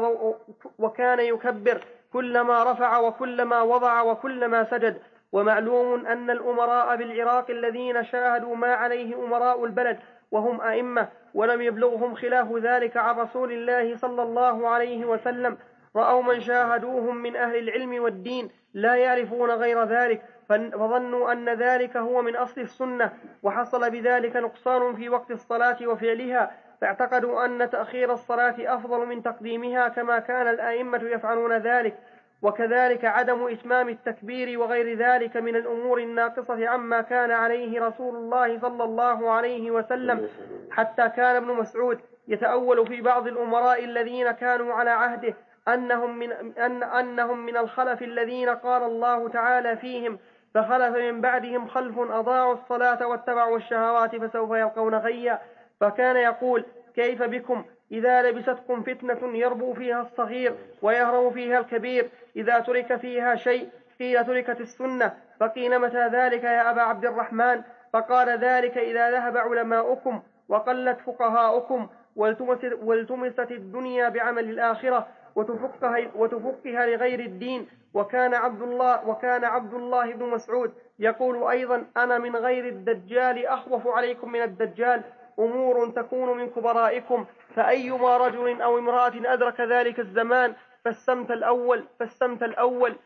رفع وكلما وضع وكلما سجد. ومعلوم أن الأمراء بالعراق الذين شاهدوا ما عليه أمراء البلد وهم أئمة ولم يبلغهم خلاف ذلك عن رسول الله صلى الله عليه وسلم، رأوا من شاهدوهم من أهل العلم والدين لا يعرفون غير ذلك، فظنوا أن ذلك هو من أصل السنة، وحصل بذلك نقصان في وقت الصلاة وفعلها، فاعتقدوا أن تأخير الصلاة أفضل من تقديمها كما كان الأئمة يفعلون ذلك. وكذلك عدم إتمام التكبير وغير ذلك من الأمور الناقصة عما كان عليه رسول الله صلى الله عليه وسلم، حتى كان ابن مسعود يتأول في بعض الأمراء الذين كانوا على عهده أنهم من الخلف الذين قال الله تعالى فيهم: فخلف من بعدهم خلف أضاعوا الصلاة واتبعوا الشهوات فسوف يلقون غيا. فكان يقول: كيف بكم إذا لبستكم فتنة يربو فيها الصغير ويهرم فيها الكبير، إذا ترك فيها شيء قيل تركت السنة، فقيل متى ذلك يا أبا عبد الرحمن؟ فقال: ذلك إذا ذهب علماؤكم وقلت فقهاؤكم والتمست الدنيا بعمل الآخرة وتفقها لغير الدين. وكان عبد الله بن مسعود يقول أيضا: أنا من غير الدجال أخوف عليكم من الدجال، أمور تكون من كبرائكم، فأيما رجل أو امرأة أدرك ذلك الزمان فالسمت الأول.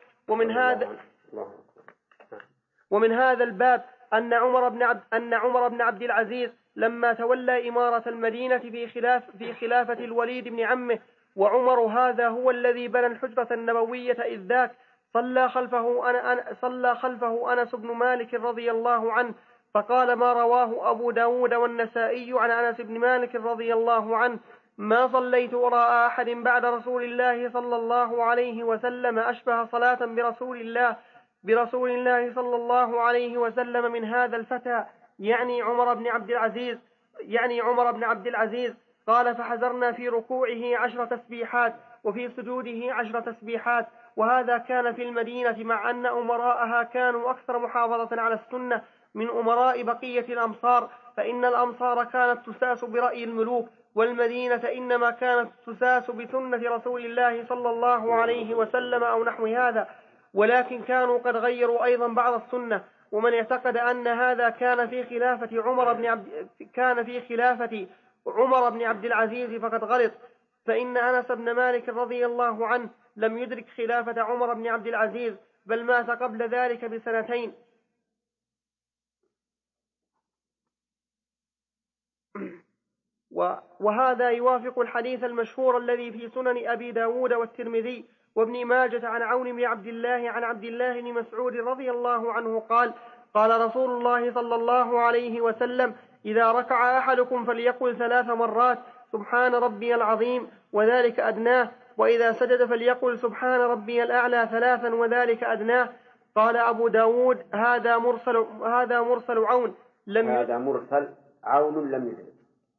ومن هذا الباب أن عمر بن عبد العزيز لما تولى إمارة المدينة في خلافة الوليد بن عمه، وعمر هذا هو الذي بنى الحجرة النبوية إذ ذاك، صلى خلفه أنس بن مالك رضي الله عنه، فقال ما رواه أبو داود والنسائي عن أنس بن مالك رضي الله عنه: ما صليت وراء أحد بعد رسول الله صلى الله عليه وسلم أشبه صلاة برسول الله صلى الله عليه وسلم من هذا الفتى، يعني عمر بن عبد العزيز. قال: فحزرنا في ركوعه 10 تسبيحات وفي سجوده 10 تسبيحات. وهذا كان في المدينة، مع أن أمراءها كانوا أكثر محافظة على السنة من أمراء بقية الأمصار، فإن الأمصار كانت تساس برأي الملوك، والمدينة إنما كانت تساس بسنة رسول الله صلى الله عليه وسلم أو نحو هذا، ولكن كانوا قد غيروا أيضا بعض السنة. ومن اعتقد أن هذا كان في خلافة عمر بن عبد العزيز فقد غلط، فإن أنس بن مالك رضي الله عنه لم يدرك خلافة عمر بن عبد العزيز، بل مات قبل ذلك ب2 وهذا يوافق الحديث المشهور الذي في سنن أبي داود والترمذي وابن ماجة عن عون بن عبد الله عن عبد الله بن مسعود رضي الله عنه قال: قال رسول الله صلى الله عليه وسلم: إذا ركع أحدكم فليقل 3 مرات سبحان ربي العظيم وذلك أدناه، وإذا سجد فليقل سبحان ربي الأعلى 3 وذلك أدناه. قال أبو داود: هذا مرسل عون لم يدرك.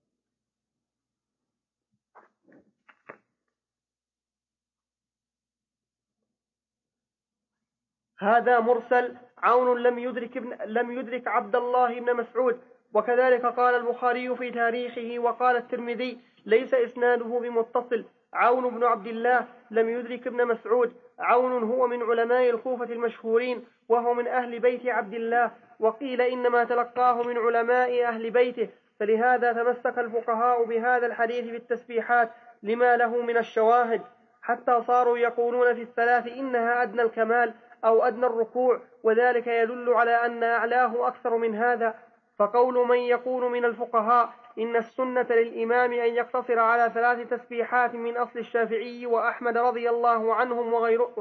هذا مرسل عون لم يدرك عبد الله بن مسعود. وكذلك قال البخاري في تاريخه، وقال الترمذي: ليس إسناده بمتصل. عون بن عبد الله لم يدرك ابن مسعود. عون هو من علماء الكوفة المشهورين، وهو من أهل بيت عبد الله، وقيل إنما تلقاه من علماء أهل بيته، فلهذا تمسك الفقهاء بهذا الحديث بالتسبيحات لما له من الشواهد، حتى صاروا يقولون في الثلاث إنها أدنى الكمال أو أدنى الركوع، وذلك يدل على أن أعلاه أكثر من هذا. فقول من يقول من الفقهاء إن السنة للإمام أن يقتصر على 3 تسبيحات من أصل الشافعي وأحمد رضي الله عنهم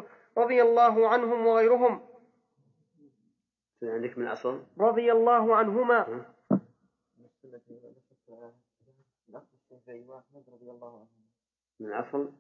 وغيرهم عندك من أصل رضي الله عنهما من أصل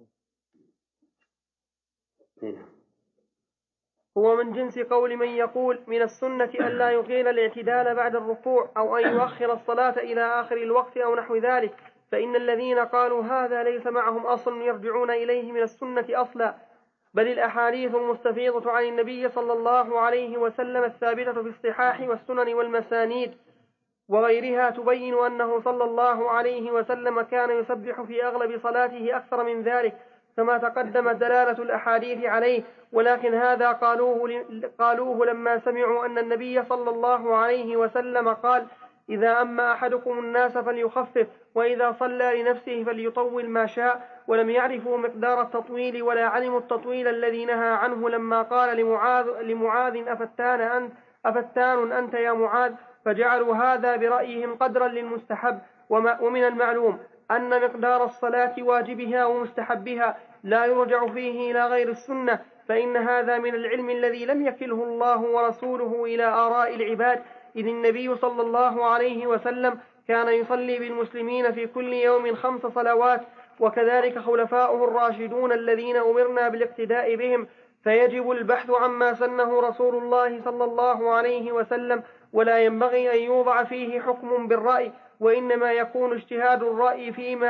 هو من جنس قول من يقول من السنة أن لا يطيل الاعتدال بعد الركوع أو أن يؤخر الصلاة إلى آخر الوقت أو نحو ذلك، فإن الذين قالوا هذا ليس معهم أصل يرجعون إليه من السنة أصلا، بل الأحاديث المستفيضة عن النبي صلى الله عليه وسلم الثابتة في الصحاح والسنن والمسانيد وغيرها تبين أنه صلى الله عليه وسلم كان يسبح في أغلب صلاته أكثر من ذلك، كما تقدم دلالة الأحاديث عليه. ولكن هذا قالوه لما سمعوا أن النبي صلى الله عليه وسلم قال: إذا أما أحدكم الناس فليخفف، وإذا صلى لنفسه فليطول ما شاء، ولم يعرفوا مقدار التطويل ولا علموا التطويل الذي نهى عنه لما قال لمعاذ أفتان أنت يا معاذ، فجعلوا هذا برأيهم قدرا للمستحب. ومن المعلوم أن مقدار الصلاة واجبها ومستحبها لا يرجع فيه إلى غير السنة، فإن هذا من العلم الذي لم يكله الله ورسوله إلى آراء العباد، إذ النبي صلى الله عليه وسلم كان يصلي بالمسلمين في كل يوم 5 صلوات، وكذلك خلفاؤه الراشدون الذين أمرنا بالاقتداء بهم، فيجب البحث عما سنه رسول الله صلى الله عليه وسلم، ولا ينبغي أن يوضع فيه حكم بالرأي، وإنما يكون اجتهاد الرأي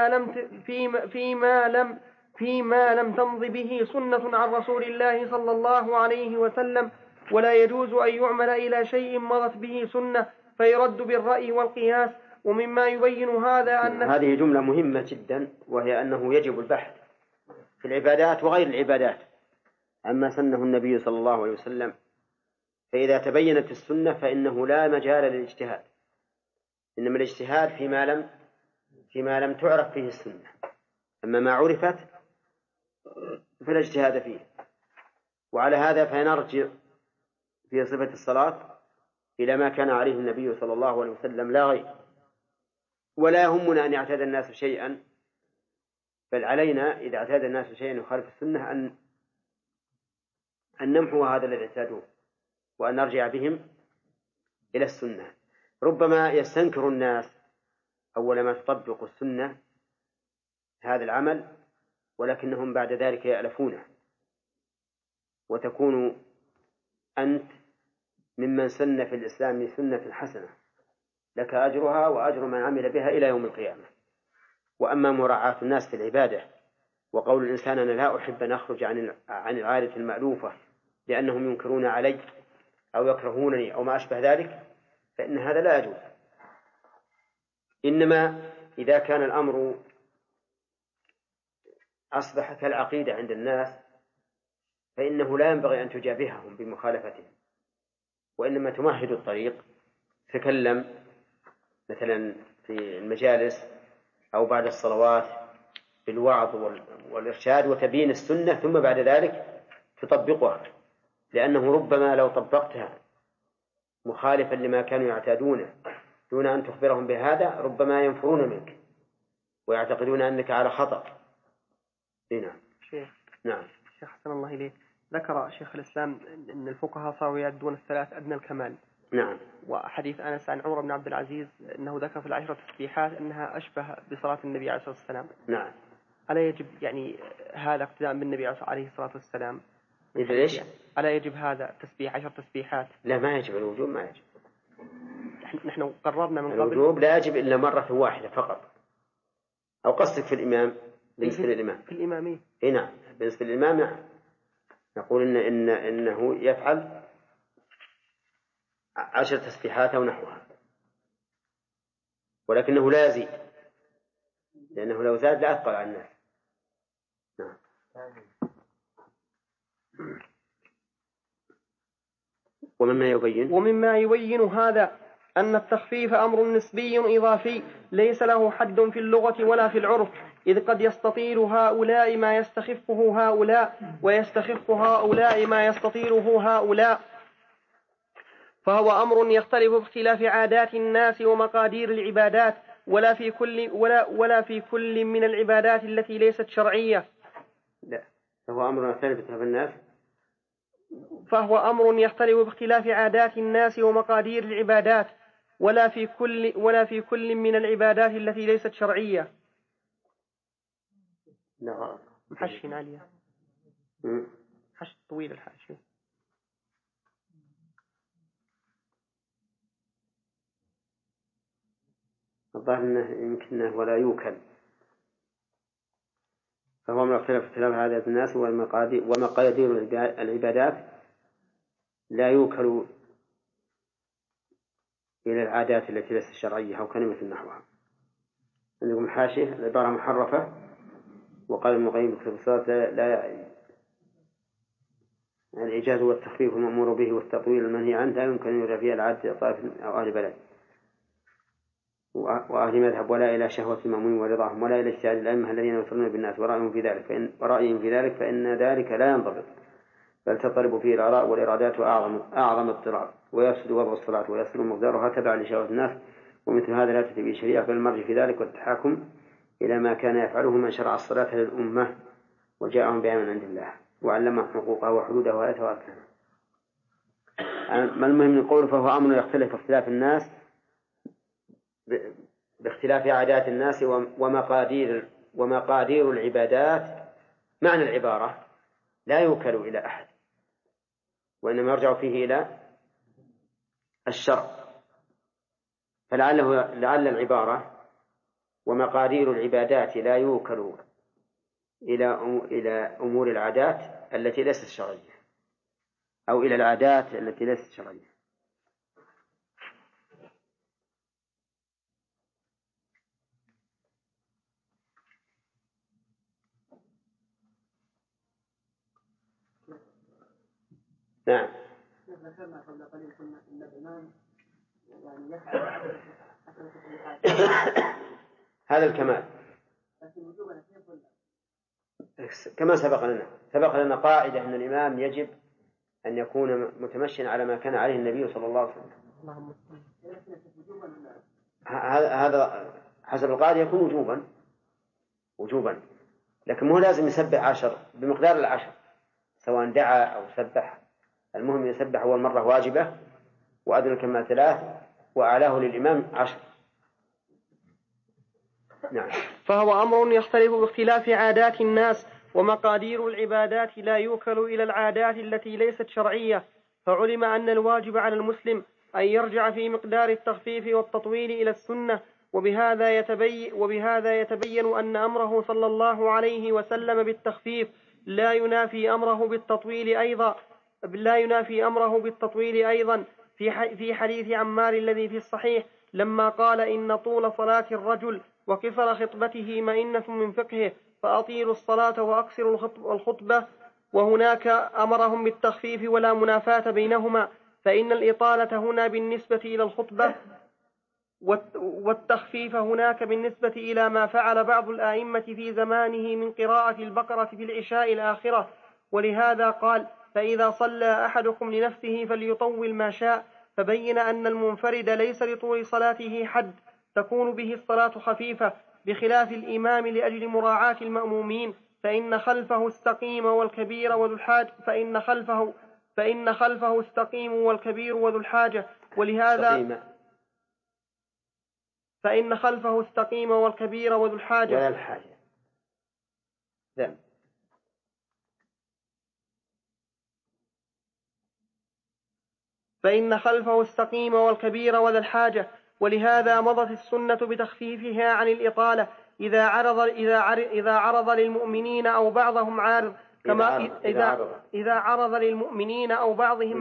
فيما لم تمض به سنة عن رسول الله صلى الله عليه وسلم، ولا يجوز أن يعمل إلى شيء مضت به سنة فيرد بالرأي والقياس. ومما يبين هذا أن هذه جملة مهمة جدا، وهي أنه يجب البحث في العبادات وغير العبادات عما سنه النبي صلى الله عليه وسلم، فإذا تبينت السنة فإنه لا مجال للاجتهاد، إنما الاجتهاد فيما لم تعرف فيه السنة، أما ما عرفت فلا اجتهاد فيه. وعلى هذا فنرجع في صفة الصلاة إلى ما كان عليه النبي صلى الله عليه وسلم لا غير، ولا يهمنا أن يعتاد الناس شيئا، بل علينا إذا اعتاد الناس شيئا يخالف السنة أن نمحو هذا الذي اعتادوه وأن نرجع بهم إلى السنة. ربما يستنكر الناس أول ما تطبق السنة هذا العمل، ولكنهم بعد ذلك يألفونه، وتكون أنت ممن سن في الإسلام سنة حسنة لك أجرها وأجر من عمل بها إلى يوم القيامة. وأما مراعاة الناس في العبادة وقول الإنسان أنا لا أحب أن أخرج عن العادة المألوفة لأنهم ينكرون علي أو يكرهونني أو ما أشبه ذلك، فإن هذا لا يجوز. إنما إذا كان الأمر أصبح كالعقيدة عند الناس فإنه لا ينبغي أن تجابههم بمخالفتهم، وإنما تمهد الطريق، تكلم مثلا في المجالس أو بعد الصلوات بالوعظ والإرشاد وتبيين السنة، ثم بعد ذلك تطبقها، لأنه ربما لو طبقتها مخالفا لما كانوا يعتادونه دون أن تخبرهم بهذا ربما ينفرون منك ويعتقدون أنك على خطأ. نعم. نعم. شيخ حسن الله إليه، ذكر شيخ الإسلام أن الفقهاء صاروا يعدون الثلاث أدنى الكمال. نعم. وحديث أنس عن عمر بن عبد العزيز أنه ذكر في العشرة التسبيحات أنها أشبه بصلاة النبي عليه الصلاة والسلام. نعم. ألا يجب يعني هذا اقتداء بالنبي عليه الصلاة والسلام؟ إذا ليش؟ ألا يجب هذا تسبيح 10 تسبيحات؟ لا، ما يجب، الوجوب ما يجب. نحن قررنا من قبل الوجوب لا يجب إلا مرة واحدة فقط. أو قصدك في الإمام بالنسبة للإمام؟ في الإمامية. إيه نعم، بالنسبة للإمام نعم، نقول إنه يفعل 10 تسبيحات أو نحوها، ولكنه لا يزيد، لأنه لو زاد لا أثقل على الناس. نعم. ومما يبين هذا أن التخفيف أمر نسبي إضافي ليس له حد في اللغة ولا في العرف، إذ قد يستطيل هؤلاء ما يستخفه هؤلاء، ويستخف هؤلاء ما يستطيله هؤلاء، فهو أمر يختلف باختلاف عادات الناس ومقادير العبادات، ولا في كل من العبادات التي ليست شرعية. لا، فهو أمر يختلف الناس، فهو أمر يختلف باختلاف عادات الناس ومقادير العبادات، ولا في كل من العبادات التي ليست شرعية. نعم. محشين عليها حش طويل الحاشي. الظاهر أنه يمكنه ولا يوكل، فهو أمر يختلف باختلاف عادات الناس ومقادير العبادات لا يوكل إلى العادات التي ليست شرعية أو كلمة نحوها. عندكم حاشية العبارة محرفة، وقال ابن القيم في الصلاة لا الإيجاز والتخفيف المأمور به والتطويل المنهي عنه لا يمكن أن يرى فيها العادة طائف أو أهل بلد وأهل مذهب، ولا إلى شهوة المأمون ورضاهم، ولا إلى اجتهاد الأئمة الذين يصلون بالناس ورأيهم في ذلك فإن ذلك لا ينضبط، بل تضطرب فيه الآراء والإرادات أعظم اضطراب، ويفسد وضع الصلاة ويصل مقدارها تبع لشهوة الناس، ومثل هذا لا تتبع الشريعة، بل المرجع في ذلك والتحاكم إلى ما كان يفعله من شرع الصلاة للأمة وجاءهم بها من عند الله وعلمهم حقوقها وحدودها وآياتها وأركانها. ما المهم من قوله فهو أمر يختلف اختلاف الناس باختلاف عادات الناس ومقادير العبادات. معنى العبارة لا يوكل إلى أحد، وإنما يرجع فيه إلى الشرع. لعل العبارة ومقادير العبادات لا يوكل إلى أمور العادات التي ليست شرعية، أو إلى العادات التي ليست شرعية. نعم. ذكرنا قبل قليل كنا إن الإمام يعني يفعل هذا الكمال. لكن وجوبا كما سبق لنا قاعدة أن الإمام يجب أن يكون متمشيا على ما كان عليه النبي صلى الله عليه وسلم. هذا حسب القاعدة يكون وجوبا، لكن مو لازم يسبح 10 بمقدار 10 سواء دعا أو سبح. المهم يسبح أول مرة واجبة، وأدنى الكمال 3، وأعلاه للإمام 10. نعم. فهو أمر يختلف باختلاف عادات الناس، ومقادير العبادات لا يوكل إلى العادات التي ليست شرعية. فعلم أن الواجب على المسلم أن يرجع في مقدار التخفيف والتطويل إلى السنة، وبهذا يتبين أن أمره صلى الله عليه وسلم بالتخفيف لا ينافي أمره بالتطويل أيضا في حديث عمار الذي في الصحيح لما قال إن طول صلاة الرجل وقصر خطبته مئنة من فقهه فأطيلوا الصلاة وأقصروا الخطبة، وهناك أمرهم بالتخفيف ولا منافاة بينهما، فإن الإطالة هنا بالنسبة إلى الخطبة والتخفيف هناك بالنسبة إلى ما فعل بعض الآئمة في زمانه من قراءة البقرة في العشاء الآخرة. ولهذا قال فإذا صلى أحدكم لنفسه فليطول ما شاء، فبين أن المنفرد ليس لطول صلاته حد تكون به الصلاة خفيفة، بخلاف الإمام لأجل مراعاة المأمومين، فإن خلفه استقيم والكبير وذو الحاجة ولهذا فإن خلفه استقيم والكبير وذو الحاجة فإن خلفه استقيم والكبير وذا الحاجة. ولهذا مضت السنة بتخفيفها عن الإطالة إذا عرض للمؤمنين أو بعضهم عارض، إذا عرض للمؤمنين أو بعضهم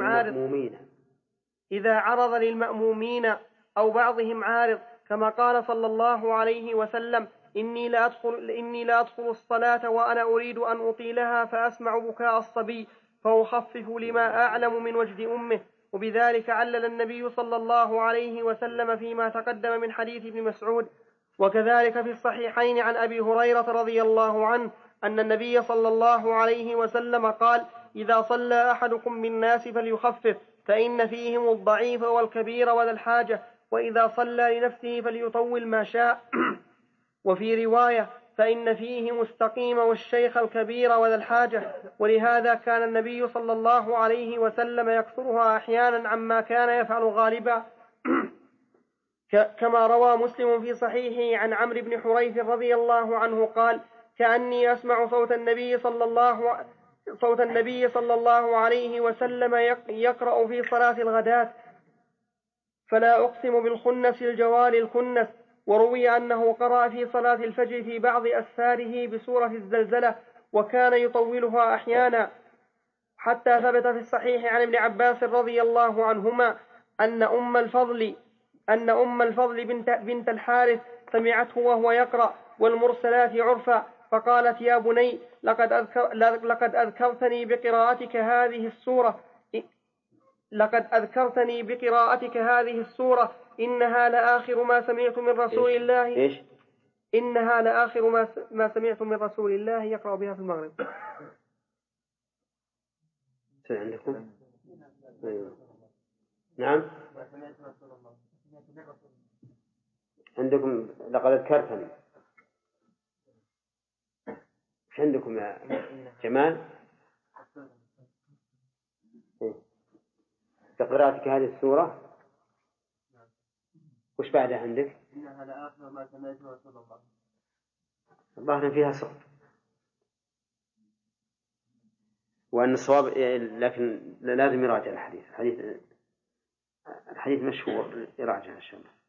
عارض، كما قال صلى الله عليه وسلم إني لا أدخل الصلاة وأنا أريد أن أطيلها فأسمع بكاء الصبي فأخفف لما أعلم من وجد أمه. وبذلك علل النبي صلى الله عليه وسلم فيما تقدم من حديث ابن مسعود. وكذلك في الصحيحين عن أبي هريرة رضي الله عنه أن النبي صلى الله عليه وسلم قال إذا صلى أحدكم بالناس فليخفف فإن فيهم الضعيف والكبير وذا الحاجة، وإذا صلى لنفسه فليطول ما شاء. وفي رواية فإن فيه مستقيم والشيخ الكبير وذا الحاجة. ولهذا كان النبي صلى الله عليه وسلم يكثرها أحيانا عما كان يفعل غالبا كما روى مسلم في صحيحه عن عمرو بن حريث رضي الله عنه قال كأني أسمع صوت النبي صلى الله عليه وسلم يقرأ في صلاة الغداة فلا أقسم بالخنس الجوار الكنس. وروي أنه قرأ في صلاة الفجر في بعض أسفاره بسورة الزلزلة وكان يطولها أحيانا، حتى ثبت في الصحيح عن ابن عباس رضي الله عنهما أن أم الفضل بنت الحارث سمعته وهو يقرأ والمرسلات عرفا فقالت يا بني لقد أذكرتني بقراءتك هذه السورة إنها لآخر ما سمعت من رسول الله إنها لآخر ما سمعت من رسول الله يقرأ بها في المغرب. عندكم؟ نعم عندكم لقد أذكرتني. إيش عندكم يا جمال؟ بقراءتك هذه السورة وش بعدها عندك؟ إنها لآخر ما سمعت رسول الله. الظاهر فيها صوت. وأن الصواب، لكن لازم يراجع الحديث مشهور، يراجع إن شاء الله.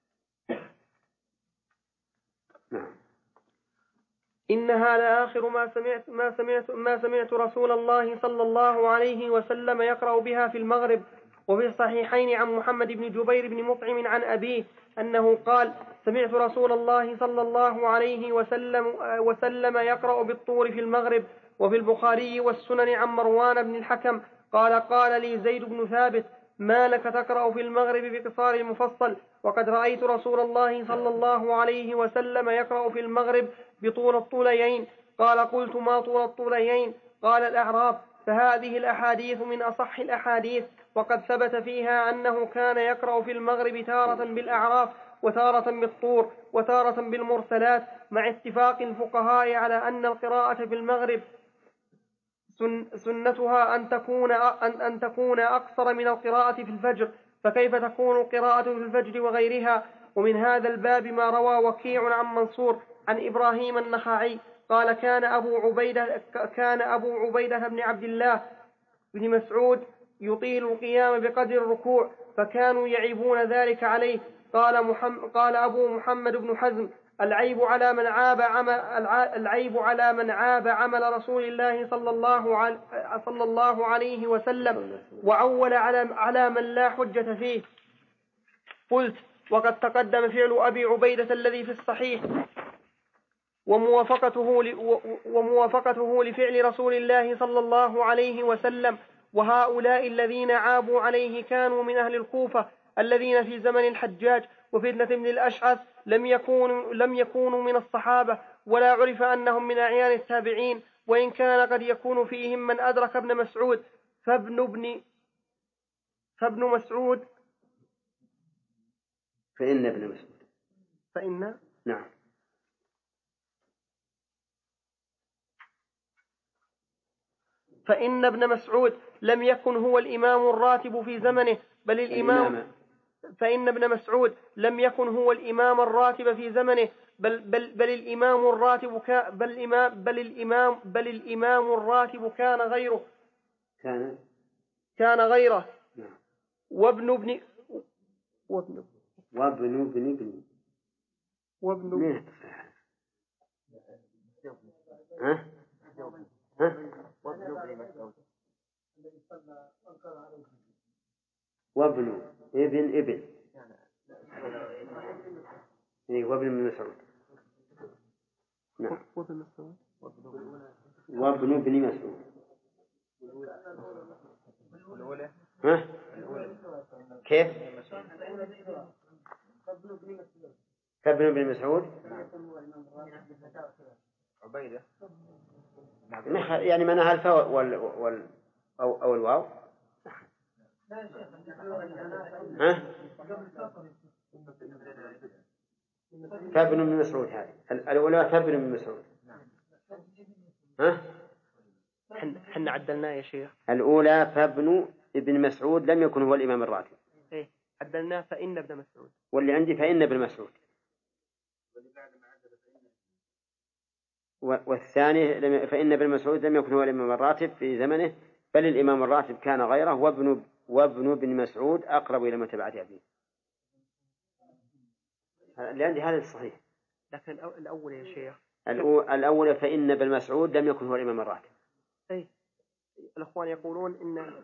نعم. إن هذا آخر ما سمعت رسول الله صلى الله عليه وسلم يقرأ بها في المغرب. وفي الصحيحين عن محمد بن جبير بن مطعم عن أبيه أنه قال: سمعت رسول الله صلى الله عليه وسلم يقرأ بالطور في المغرب. وفي البخاري والسنن عن مروان بن الحكم قال لي زيد بن ثابت: ما لك تقرأ في المغرب بقصار المفصل، وقد رأيت رسول الله صلى الله عليه وسلم يقرأ في المغرب بطول الطوليين. قال: قلت: ما طول الطوليين؟ قال: الأعراب. فهذه الأحاديث من أصح الأحاديث، وقد ثبت فيها أنه كان يقرأ في المغرب تارة بالأعراف، وتارة بالطور، وتارة بالمرسلات، مع اتفاق الفقهاء على أن القراءة في المغرب سنتها أن تكون أقصر من القراءة في الفجر، فكيف تكون القراءة في الفجر وغيرها؟ ومن هذا الباب ما روى وكيع عن منصور عن إبراهيم النخعي قال: كان أبو عبيدة بن عبد الله بن مسعود يطيل القيام بقدر الركوع، فكانوا يعيبون ذلك عليه. قال أبو محمد بن حزم: العيب على من عاب عمل رسول الله صلى الله عليه وسلم، وعول على من لا حجة فيه. قلت: وقد تقدم فعل أبي عبيدة الذي في الصحيح، وموافقته لفعل رسول الله صلى الله عليه وسلم. وهؤلاء الذين عابوا عليه كانوا من أهل الكوفة الذين في زمن الحجاج وفتنة بن الأشعث لم يكونوا من الصحابة، ولا عرف أنهم من أعيان التابعين، وإن كان قد يكون فيهم من أدرك ابن مسعود. فابن مسعود فإن ابن مسعود نعم. فإن ابن مسعود لم يكن هو الإمام الراتب في زمنه، فإن ابن مسعود لم يكن هو الإمام الراتب في زمنه، بل الإمام الراتب كان غيره. نعم. وابن وابن مسعود. نعم. وابن ابن مسعود. كيف؟ فابن ابن مسعود يعني منها الفاء أو الواو. فابن ابن مسعود، هذه الأولى فابن ابن مسعود. حنا عدلناه يا شيخ. الأولى فابن ابن مسعود لم يكن هو الإمام الراتب. إيه عدلناه فإن ابن مسعود. واللي عندي فإن ابن مسعود. والثاني فإن ابن مسعود لم يكن هو الإمام الراتب في زمنه، بل الإمام الراتب كان غيره، وابن ابن مسعود أقرب إلى متابعة أبيه. اللي عندي هذا الصحيح. لكن الأول يا شيخ الأول فإن ابن مسعود لم يكن هو الإمام الراتب. أي الأخوان يقولون إن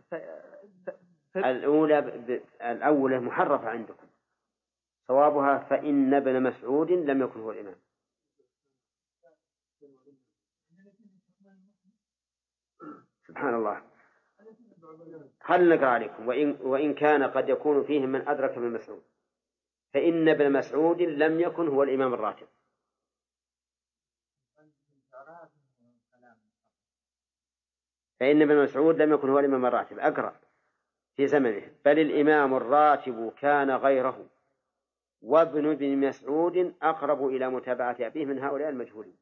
الأولى محرفة عندكم، صوابها فإن ابن مسعود لم يكن هو الإمام. سبحان الله. خلنا نقرأ عليكم. وإن كان قد يكون فيهم من أدرك ابن مسعود، فإن ابن مسعود لم يكن هو الإمام الراتب. فإن ابن مسعود لم يكن هو الإمام الراتب أقرأ في زمنه، بل الإمام الراتب كان غيره، وابن ابن مسعود أقرب إلى متابعة أبيه من هؤلاء المجهولين.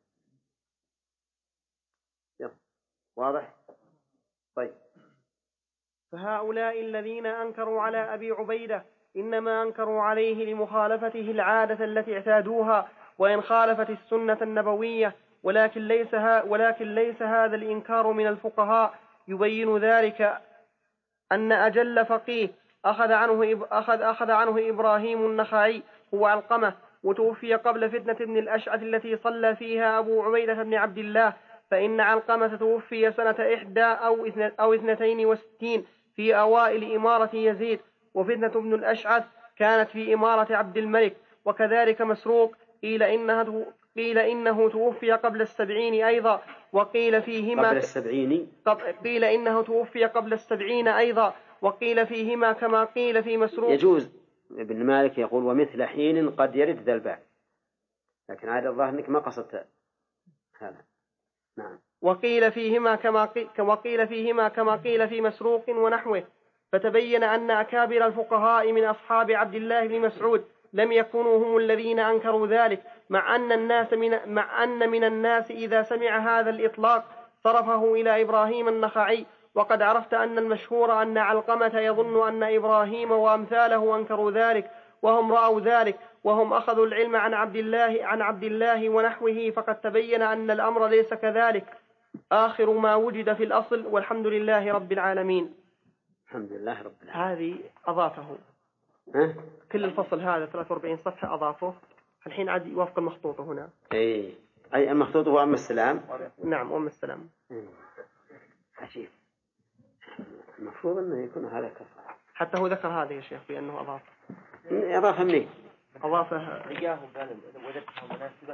واضح؟ طيب. فهؤلاء الذين أنكروا على أبي عبيدة إنما أنكروا عليه لمخالفته العادة التي اعتادوها، وإن خالفت السنة النبوية، ولكن ليس هذا الإنكار من الفقهاء، يبين ذلك أن أجل فقيه أخذ عنه إبراهيم النخعي هو علقمة، وتوفي قبل فتنة ابن الأشعث التي صلى فيها أبو عبيدة بن عبد الله، فإن علقمة توفي سنة 61 أو 62 في أوائل إمارة يزيد، وفتنة ابن الأشعث كانت في إمارة عبد الملك. وكذلك مسروق قيل إنه توفي قبل 70 أيضا، وقيل فيهما قيل إنه توفي قبل 70 أيضا، وقيل فيهما كما قيل في مسروق. يجوز ابن مالك يقول ومثل حين قد يرد ذا الباب، لكن هذا الظاهر أنك ما قصدت هذا. نعم. وقيل فيهما كما قيل في مسروق ونحوه. فتبين أن أكابر الفقهاء من أصحاب عبد الله بن مسعود لم يكونوا هم الذين أنكروا ذلك، مع أن من الناس إذا سمع هذا الإطلاق صرفه إلى إبراهيم النخعي. وقد عرفت أن المشهور أن علقمة يظن أن إبراهيم وأمثاله أنكروا ذلك، وهم رأوا ذلك، وهم أخذوا العلم عن عبد الله ونحوه. فقد تبين أن الأمر ليس كذلك. آخر ما وجد في الأصل، والحمد لله رب العالمين. الحمد لله رب العالمين. هذه أضافه كل الفصل هذا 43 صفحة أضافه. الحين عاد يوافق المخطوطة هنا. أي المخطوط هو أم السلام. نعم أم السلام. عجيب، المفروض أنه يكون هذا كفر. حتى هو ذكر هذا يا شيخ بأنه أضافه منين؟ أضافه إياهم قال وجدتها مناسبة.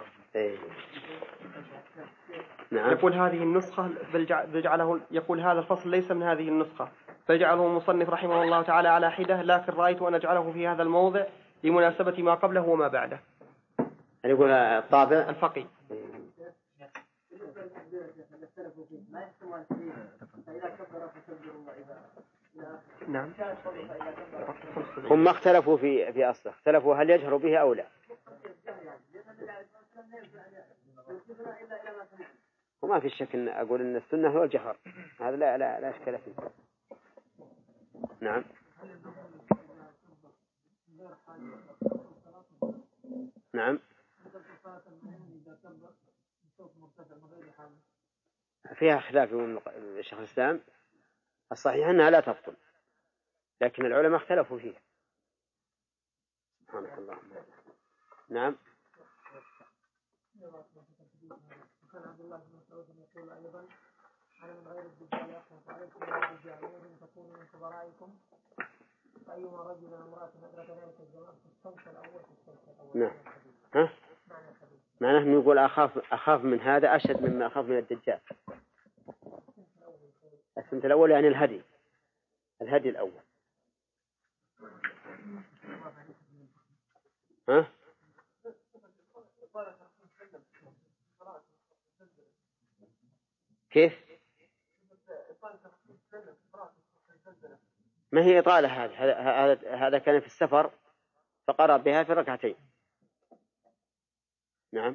نعم. يقول هذه النسخة بجعله يقول هذا الفصل ليس من هذه النسخة، فجعله المصنف رحمه الله تعالى على حدة، لكن رأيت أن أجعله في هذا الموضع لمناسبة ما قبله وما بعده. يقول الطابع الفقي. نعم. هم اختلفوا في أصله، اختلفوا هل يجهر به أو لا. وما في شك أن أقول أن السنة هو الجهر، هذا لا أشكال فيه. نعم. نعم. فيها خلاف من شيخ الإسلام. الصحيح أنها لا تبطل، لكن العلماء اختلفوا فيها. سبحانك اللهم. نعم. كان عبد الله بن مسعود يقول أيضا: أنا من غير الدجال يخلق عليكم الدجال وإن تكونوا من كبرائكم، فأيما رجل امرأة أدرك ذلك الزمان في الصوت الأول نعم. ها؟ معناه أنه يقول أخاف من هذا أشد مما أخاف من الدجال. السنة الأول يعني الهدي الأول. ها؟ كيف؟ ما هي إطالة هذا كان في السفر فقرأ بها في ركعتين. نعم.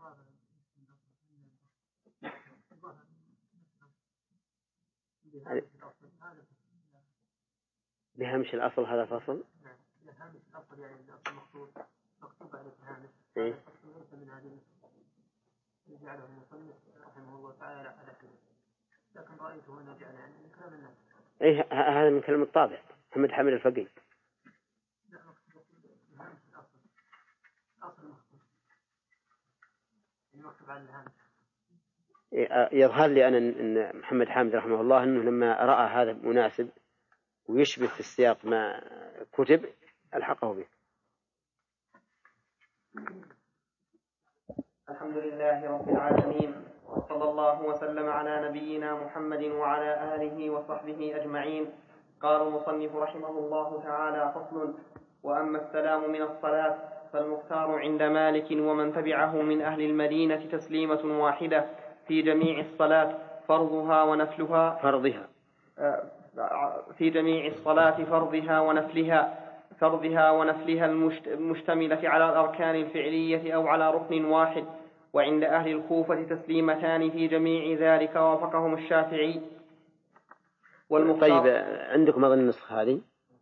بهامش الأصل هذا فصل. بهامش الأصل يعني الأصل مكتوب عليه هامش. إيه؟ ليس من هذه يجعله المصنف رحمه الله تعالى على كده، لكن رأيته هنا جعل يعني من كلام الناس. إيه هذا من كلام الطابع محمد حامد الفقيه. لا مكتوب بهامش الأصل مكتوب المكتوب على الهامش. يظهر لي أنا أن محمد حامد رحمه الله أنه لما رأى هذا مناسب ويشبه في السياق ما كتب ألحقه به. الحمد لله رب العالمين، وصلى الله وسلم على نبينا محمد وعلى آله وصحبه أجمعين. قال المصنف رحمه الله تعالى: فصل. وأما السلام من الصلاة فالمختار عند مالك ومن تبعه من أهل المدينة تسليمة واحدة في جميع الصلاة فرضها ونفلها في جميع الصلاة فرضها ونفلها المشتملة على الأركان الفعلية أو على ركن واحد. وعند أهل الكوفة تسليمتان في جميع ذلك، وافقهم الشافعي. طيب عندكم أظن النسخة هذه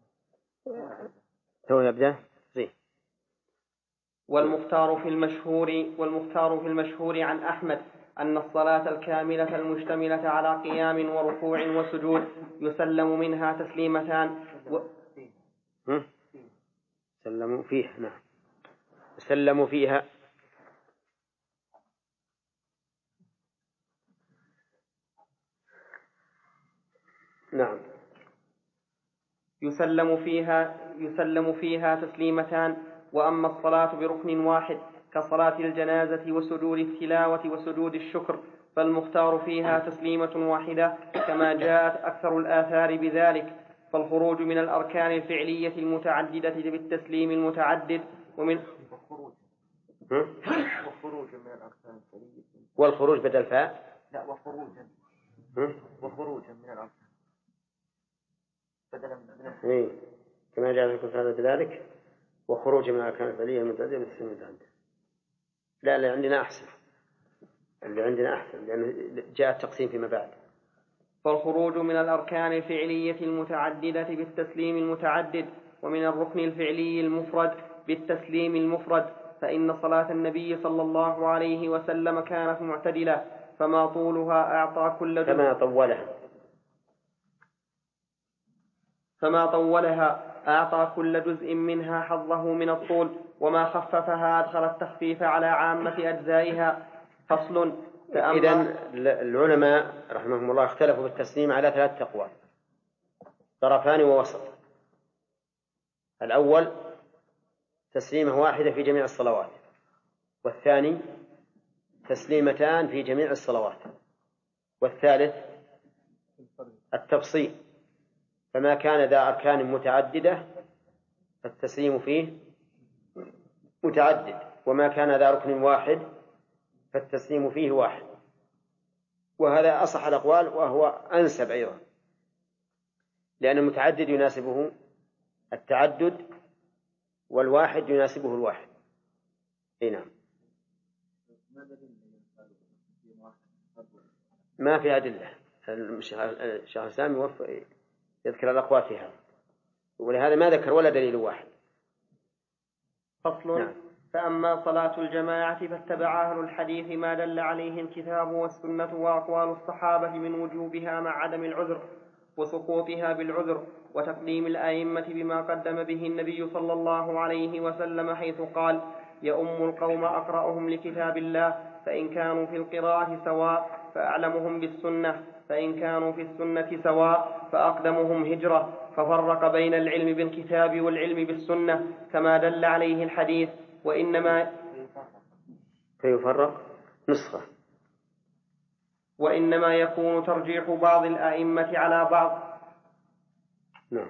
هو يبدأ زين. والمختار في المشهور عن أحمد أن الصلاة الكاملة المشتملة على قيام وركوع وسجود يسلم منها تسليمتان سلموا فيها. نعم، سلموا فيها. نعم، يسلم فيها تسليمتان. وأما الصلاة بركن واحد كصلاة الجنازة وسجود التلاوة وسجود الشكر فالمختار فيها تسليمة واحدة كما جاءت أكثر الآثار بذلك. فالخروج من الأركان الفعلية المتعددة بالتسليم المتعدد وخروج من الأركان الفعلية. والخروج بدل فاء. لا، وخروجا من الأركان بدلا من كما جاء في هذا بذلك. وخروج من الأركان الفعلية المتعددة بالتسليم المتعدد. لا، اللي عندنا أحسن، لأنه جاء التقسيم فيما بعد. فالخروج من الأركان الفعلية المتعددة بالتسليم المتعدد ومن الركن الفعلي المفرد بالتسليم المفرد. فإن صلاة النبي صلى الله عليه وسلم كانت معتدلة فما طولها أعطى كل جزء فما طولها أعطى كل جزء منها حظه من الطول وما خففها أدخل التخفيف على عامة أجزائها. فصل. إذن العلماء رحمهم الله اختلفوا بالتسليم على 3 أقوال: طرفان ووسط. الأول تسليمة واحدة في جميع الصلوات، والثاني تسليمتان في جميع الصلوات، والثالث التفصيل. فما كان ذا أركان متعددة فالتسليم فيه متعدد، وما كان ذا ركن واحد فالتسليم فيه واحد. وهذا أصح الأقوال وهو أنسب أيضا، لأن المتعدد يناسبه التعدد والواحد يناسبه الواحد. نعم، ما في أدلة. الشيخ الإسلام يذكر الأقوال فيها، ولهذا ما ذكر ولا دليل واحد. فصل. نعم. فأما صلاة الجماعة فاتبع أهل الحديث ما دل عليه الكتاب والسنة وأقوال الصحابة من وجوبها مع عدم العذر وسقوطها بالعذر، وتقديم الأئمة بما قدم به النبي صلى الله عليه وسلم حيث قال: يؤم القوم أقرأهم لكتاب الله، فإن كانوا في القراءة سواء فأعلمهم بالسنة، فإن كانوا في السنة سواء فأقدمهم هجرة. ففرق بين العلم بالكتاب والعلم بالسنة كما دل عليه الحديث. فيفرق نسخة. وإنما يكون ترجيح بعض الأئمة على بعض. نعم.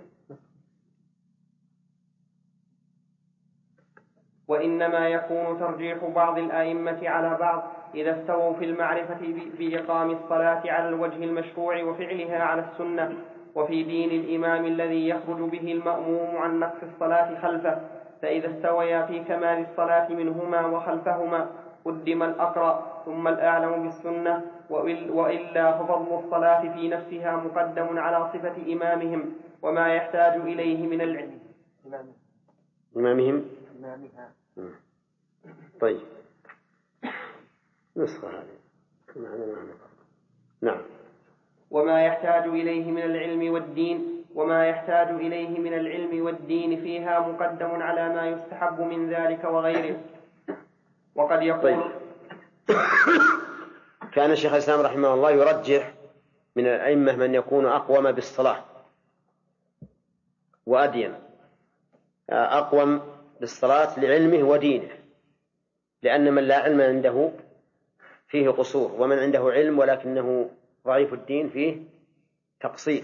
وإنما يكون ترجيح بعض الأئمة على بعض إذا استووا في المعرفة بإقام الصلاة على الوجه المشروع وفعلها على السنة، وفي دين الإمام الذي يخرج به المأموم عن نقص الصلاة خلفه. فإذا استويا في كمال الصلاة منهما وخلفهما قدم الأقرأ ثم الأعلم بالسنة، وإلا ففضل الصلاة في نفسها مقدم على صفة إمامهم وما يحتاج إليه من العلم. إمامها. طيب، نسخة هذه. نعم. وما يحتاج إليه من العلم والدين فيها مقدم على ما يستحب من ذلك وغيره. وقد يقول. طيب. كان الشيخ الإسلام رحمه الله يرجح من الأئمة من يكون أقوم بالصلاة وأدين، أقوم بالصلاة لعلمه ودينه، لأن من لا علم عنده فيه قصور، ومن عنده علم ولكنه ضعيف الدين فيه تقصير.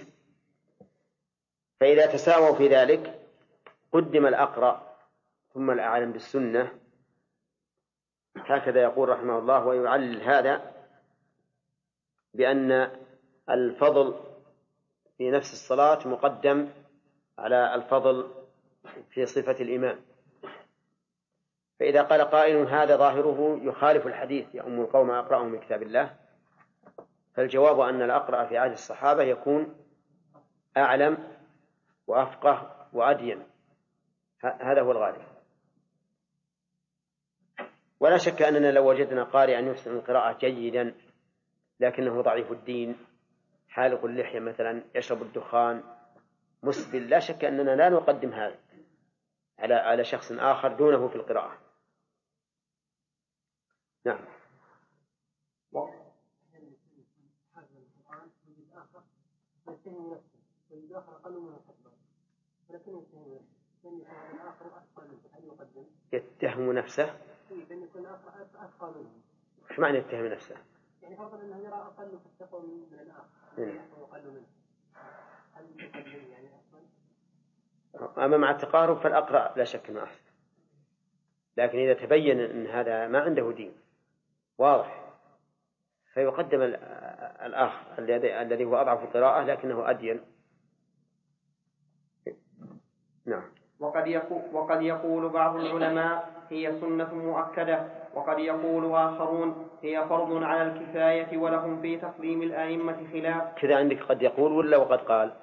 فإذا تساووا في ذلك قدم الأقرأ ثم الأعلم بالسنة، هكذا يقول رحمه الله. ويعلل هذا بأن الفضل في نفس الصلاة مقدم على الفضل في صفة الإمام. فإذا قال قائل هذا ظاهره يخالف الحديث يؤم القوم أقرأهم بكتاب الله، فالجواب أن الأقرأ في عهد الصحابة يكون أعلم وأفقه وأدين، هذا هو الغالب. ولا شك أننا لو وجدنا قارئا يحسن القراءة جيدا لكنه ضعيف الدين حالق اللحية مثلا يشرب الدخان مسبل، لا شك أننا لا نقدم هذا على شخص آخر دونه في القراءة. نعم. يتهم نفسه. ايش معنى يتهم نفسه؟ يعني فرضا انه يرى اقل في التقوى من الاخر اقل منه، هل يقدم يعني افضل؟ اما مع التقارب فالاقرأ لا شك انه احسن، لكن اذا تبين ان هذا ما عنده دين واضح فيقدم الاخر الذي هو اضعف القراءة لكنه ادين. نعم. وقد يقول بعض العلماء هي سنة مؤكدة، وقد يقول آخرون هي فرض على الكفاية، ولهم في تقديم الأئمة خلاف. كذا عندك قد يقول ولا وقد قال؟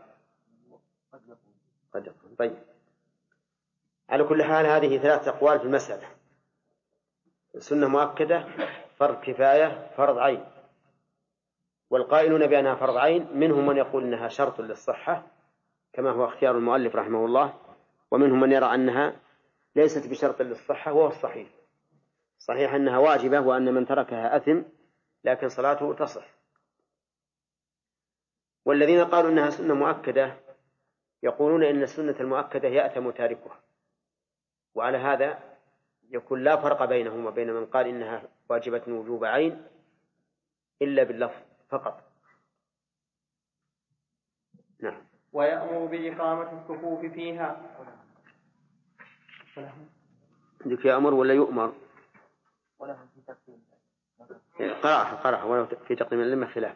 قد يقول. طيب، على كل حال هذه 3 أقوال في المسألة: سنة مؤكدة، فرض كفاية، فرض عين. والقائلون بأنها فرض عين منهم من يقول أنها شرط للصحة كما هو اختيار المؤلف رحمه الله، ومنهم من يرى أنها ليست بشرط للصحة، وهو الصحيح. صحيح أنها واجبة وأن من تركها أثم، لكن صلاته تصح. والذين قالوا أنها سنة مؤكدة يقولون إن السنة المؤكدة يأثم تاركها، وعلى هذا يكون لا فرق بينهم وبين من قال إنها واجبة وجوب عين إلا باللفظ فقط. نعم. ويأمر بإقامة الصفوف فيها. عندك يأمر ولا يؤمر؟ قرأها ولا في تقديم الأئمة خلاف.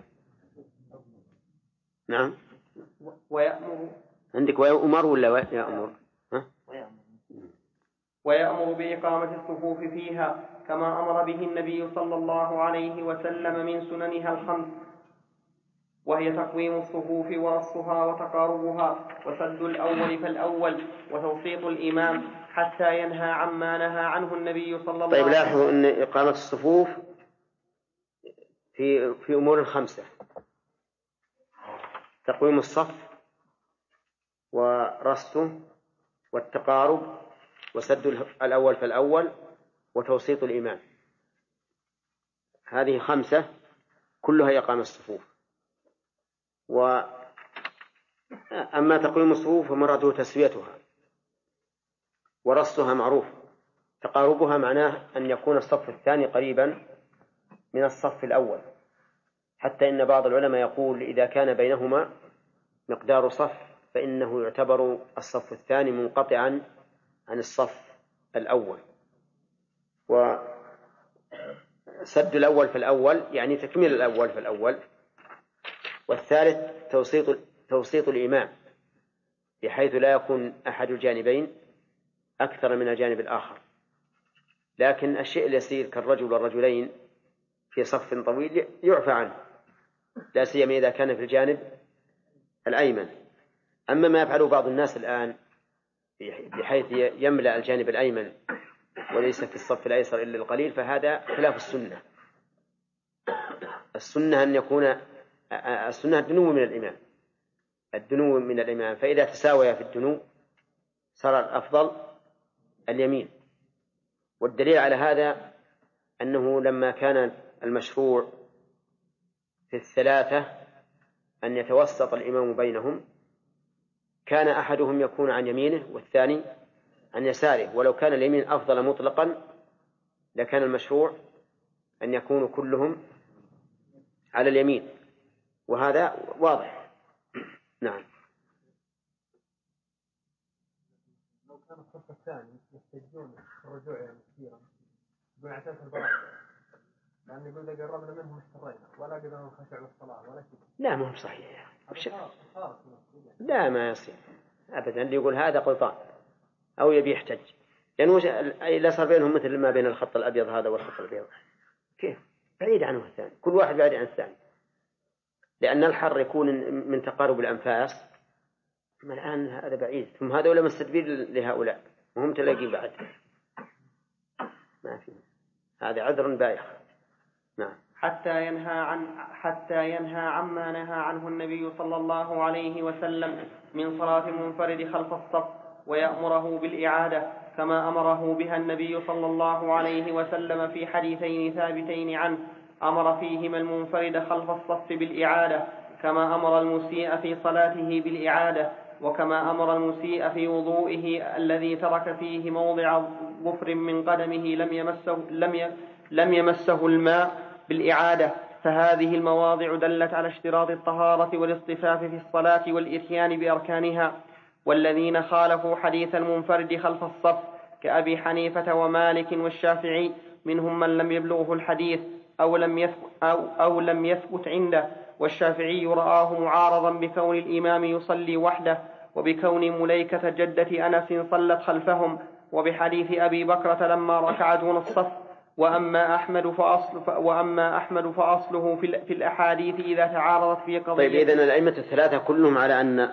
نعم. ويأمر. عندك ويؤمر ولا يأمر؟ ويأمر بإقامة الصفوف فيها كما أمر به النبي صلى الله عليه وسلم من سننها الخمس، وهي تقويم الصفوف ورصها وتقاربها وسد الأول فالأول وتوسيط الإمام حتى ينهى عما نهى عنه النبي صلى الله عليه وسلم. طيب، لاحظوا أن إقامة الصفوف في أمور 5: تقويم الصف ورصه والتقارب وسد الأول فالأول وتوسيط الإمام. هذه 5 كلها إقامة الصفوف. أما تقويم الصفوف فمراده تسويتها، ورصها معروف. تقاربها معناه أن يكون الصف الثاني قريبا من الصف الأول، حتى إن بعض العلماء يقول إذا كان بينهما مقدار صف فإنه يعتبر الصف الثاني منقطعا عن الصف الأول. وسد الأول فالأول يعني تكميل الأول فالأول. والثالث توسيط الإمام بحيث لا يكون أحد الجانبين أكثر من الجانب الآخر، لكن الشيء اليسير كالرجل والرجلين في صف طويل يعفى عنه، لا سيما إذا كان في الجانب الأيمن. أما ما يفعله بعض الناس الآن بحيث يملأ الجانب الأيمن وليس في الصف الأيسر إلا القليل، فهذا خلاف السنة. السنة أن يكون السنة الدنو من الإمام، فإذا تساوي في الدنو صار الأفضل اليمين. والدليل على هذا أنه لما كان المشروع في 3 أن يتوسط الإمام بينهم، كان أحدهم يكون عن يمينه والثاني عن يساره، ولو كان اليمين أفضل مطلقا لكان المشروع أن يكونوا كلهم على اليمين، وهذا واضح. نعم. لو كان الصف الثاني يحتاجون الرجوع يعني كثيرا بمعتاد البراءة، لأن يقول إذا قربنا منهم استرينا ولا قدرنا نخشع بالصلاة ولا كذا. لا، ما هو صحيح. لا، ما يصير أبدا. اللي يقول هذا غلطان أو يبي يحتج، لأنه لا صار بينهم مثل ما بين الخط الأبيض هذا والخط الأبيض. كيف بعيد عنه الثاني، كل واحد بعيد عن الثاني، لأن الحر يكون من تقارب الأنفاس. ما الآن هذا بعيد، ثم هذا مستدبير لهؤلاء وهم تلاقي بعد ما في. هذا عذر بايخ. نعم. حتى ينهى عما نهى عنه النبي صلى الله عليه وسلم من صلاة المنفرد خلف الصف، ويأمره بالإعادة كما أمره بها النبي صلى الله عليه وسلم في حديثين ثابتين عنه، أمر فيهما المنفرد خلف الصف بالإعادة كما أمر المسيء في صلاته بالإعادة، وكما أمر المسيء في وضوئه الذي ترك فيه موضع ظفر من قدمه لم يمسه الماء بالإعادة. فهذه المواضع دلت على اشتراط الطهارة والاصطفاف في الصلاة والإتيان بأركانها. والذين خالفوا حديث المنفرد خلف الصف كأبي حنيفة ومالك والشافعي منهم من لم يبلغه الحديث أو لم يثبت عنده، والشافعي رآه معارضا بكون الإمام يصلي وحده، وبكون مليكة جدة أنس صلت خلفهم، وبحديث أبي بكرة لما ركع دون الصف. وأما أحمد فأصله في الأحاديث إذا تعارضت في قضية. طيب، إذن الأئمة الثلاثة كلهم على أن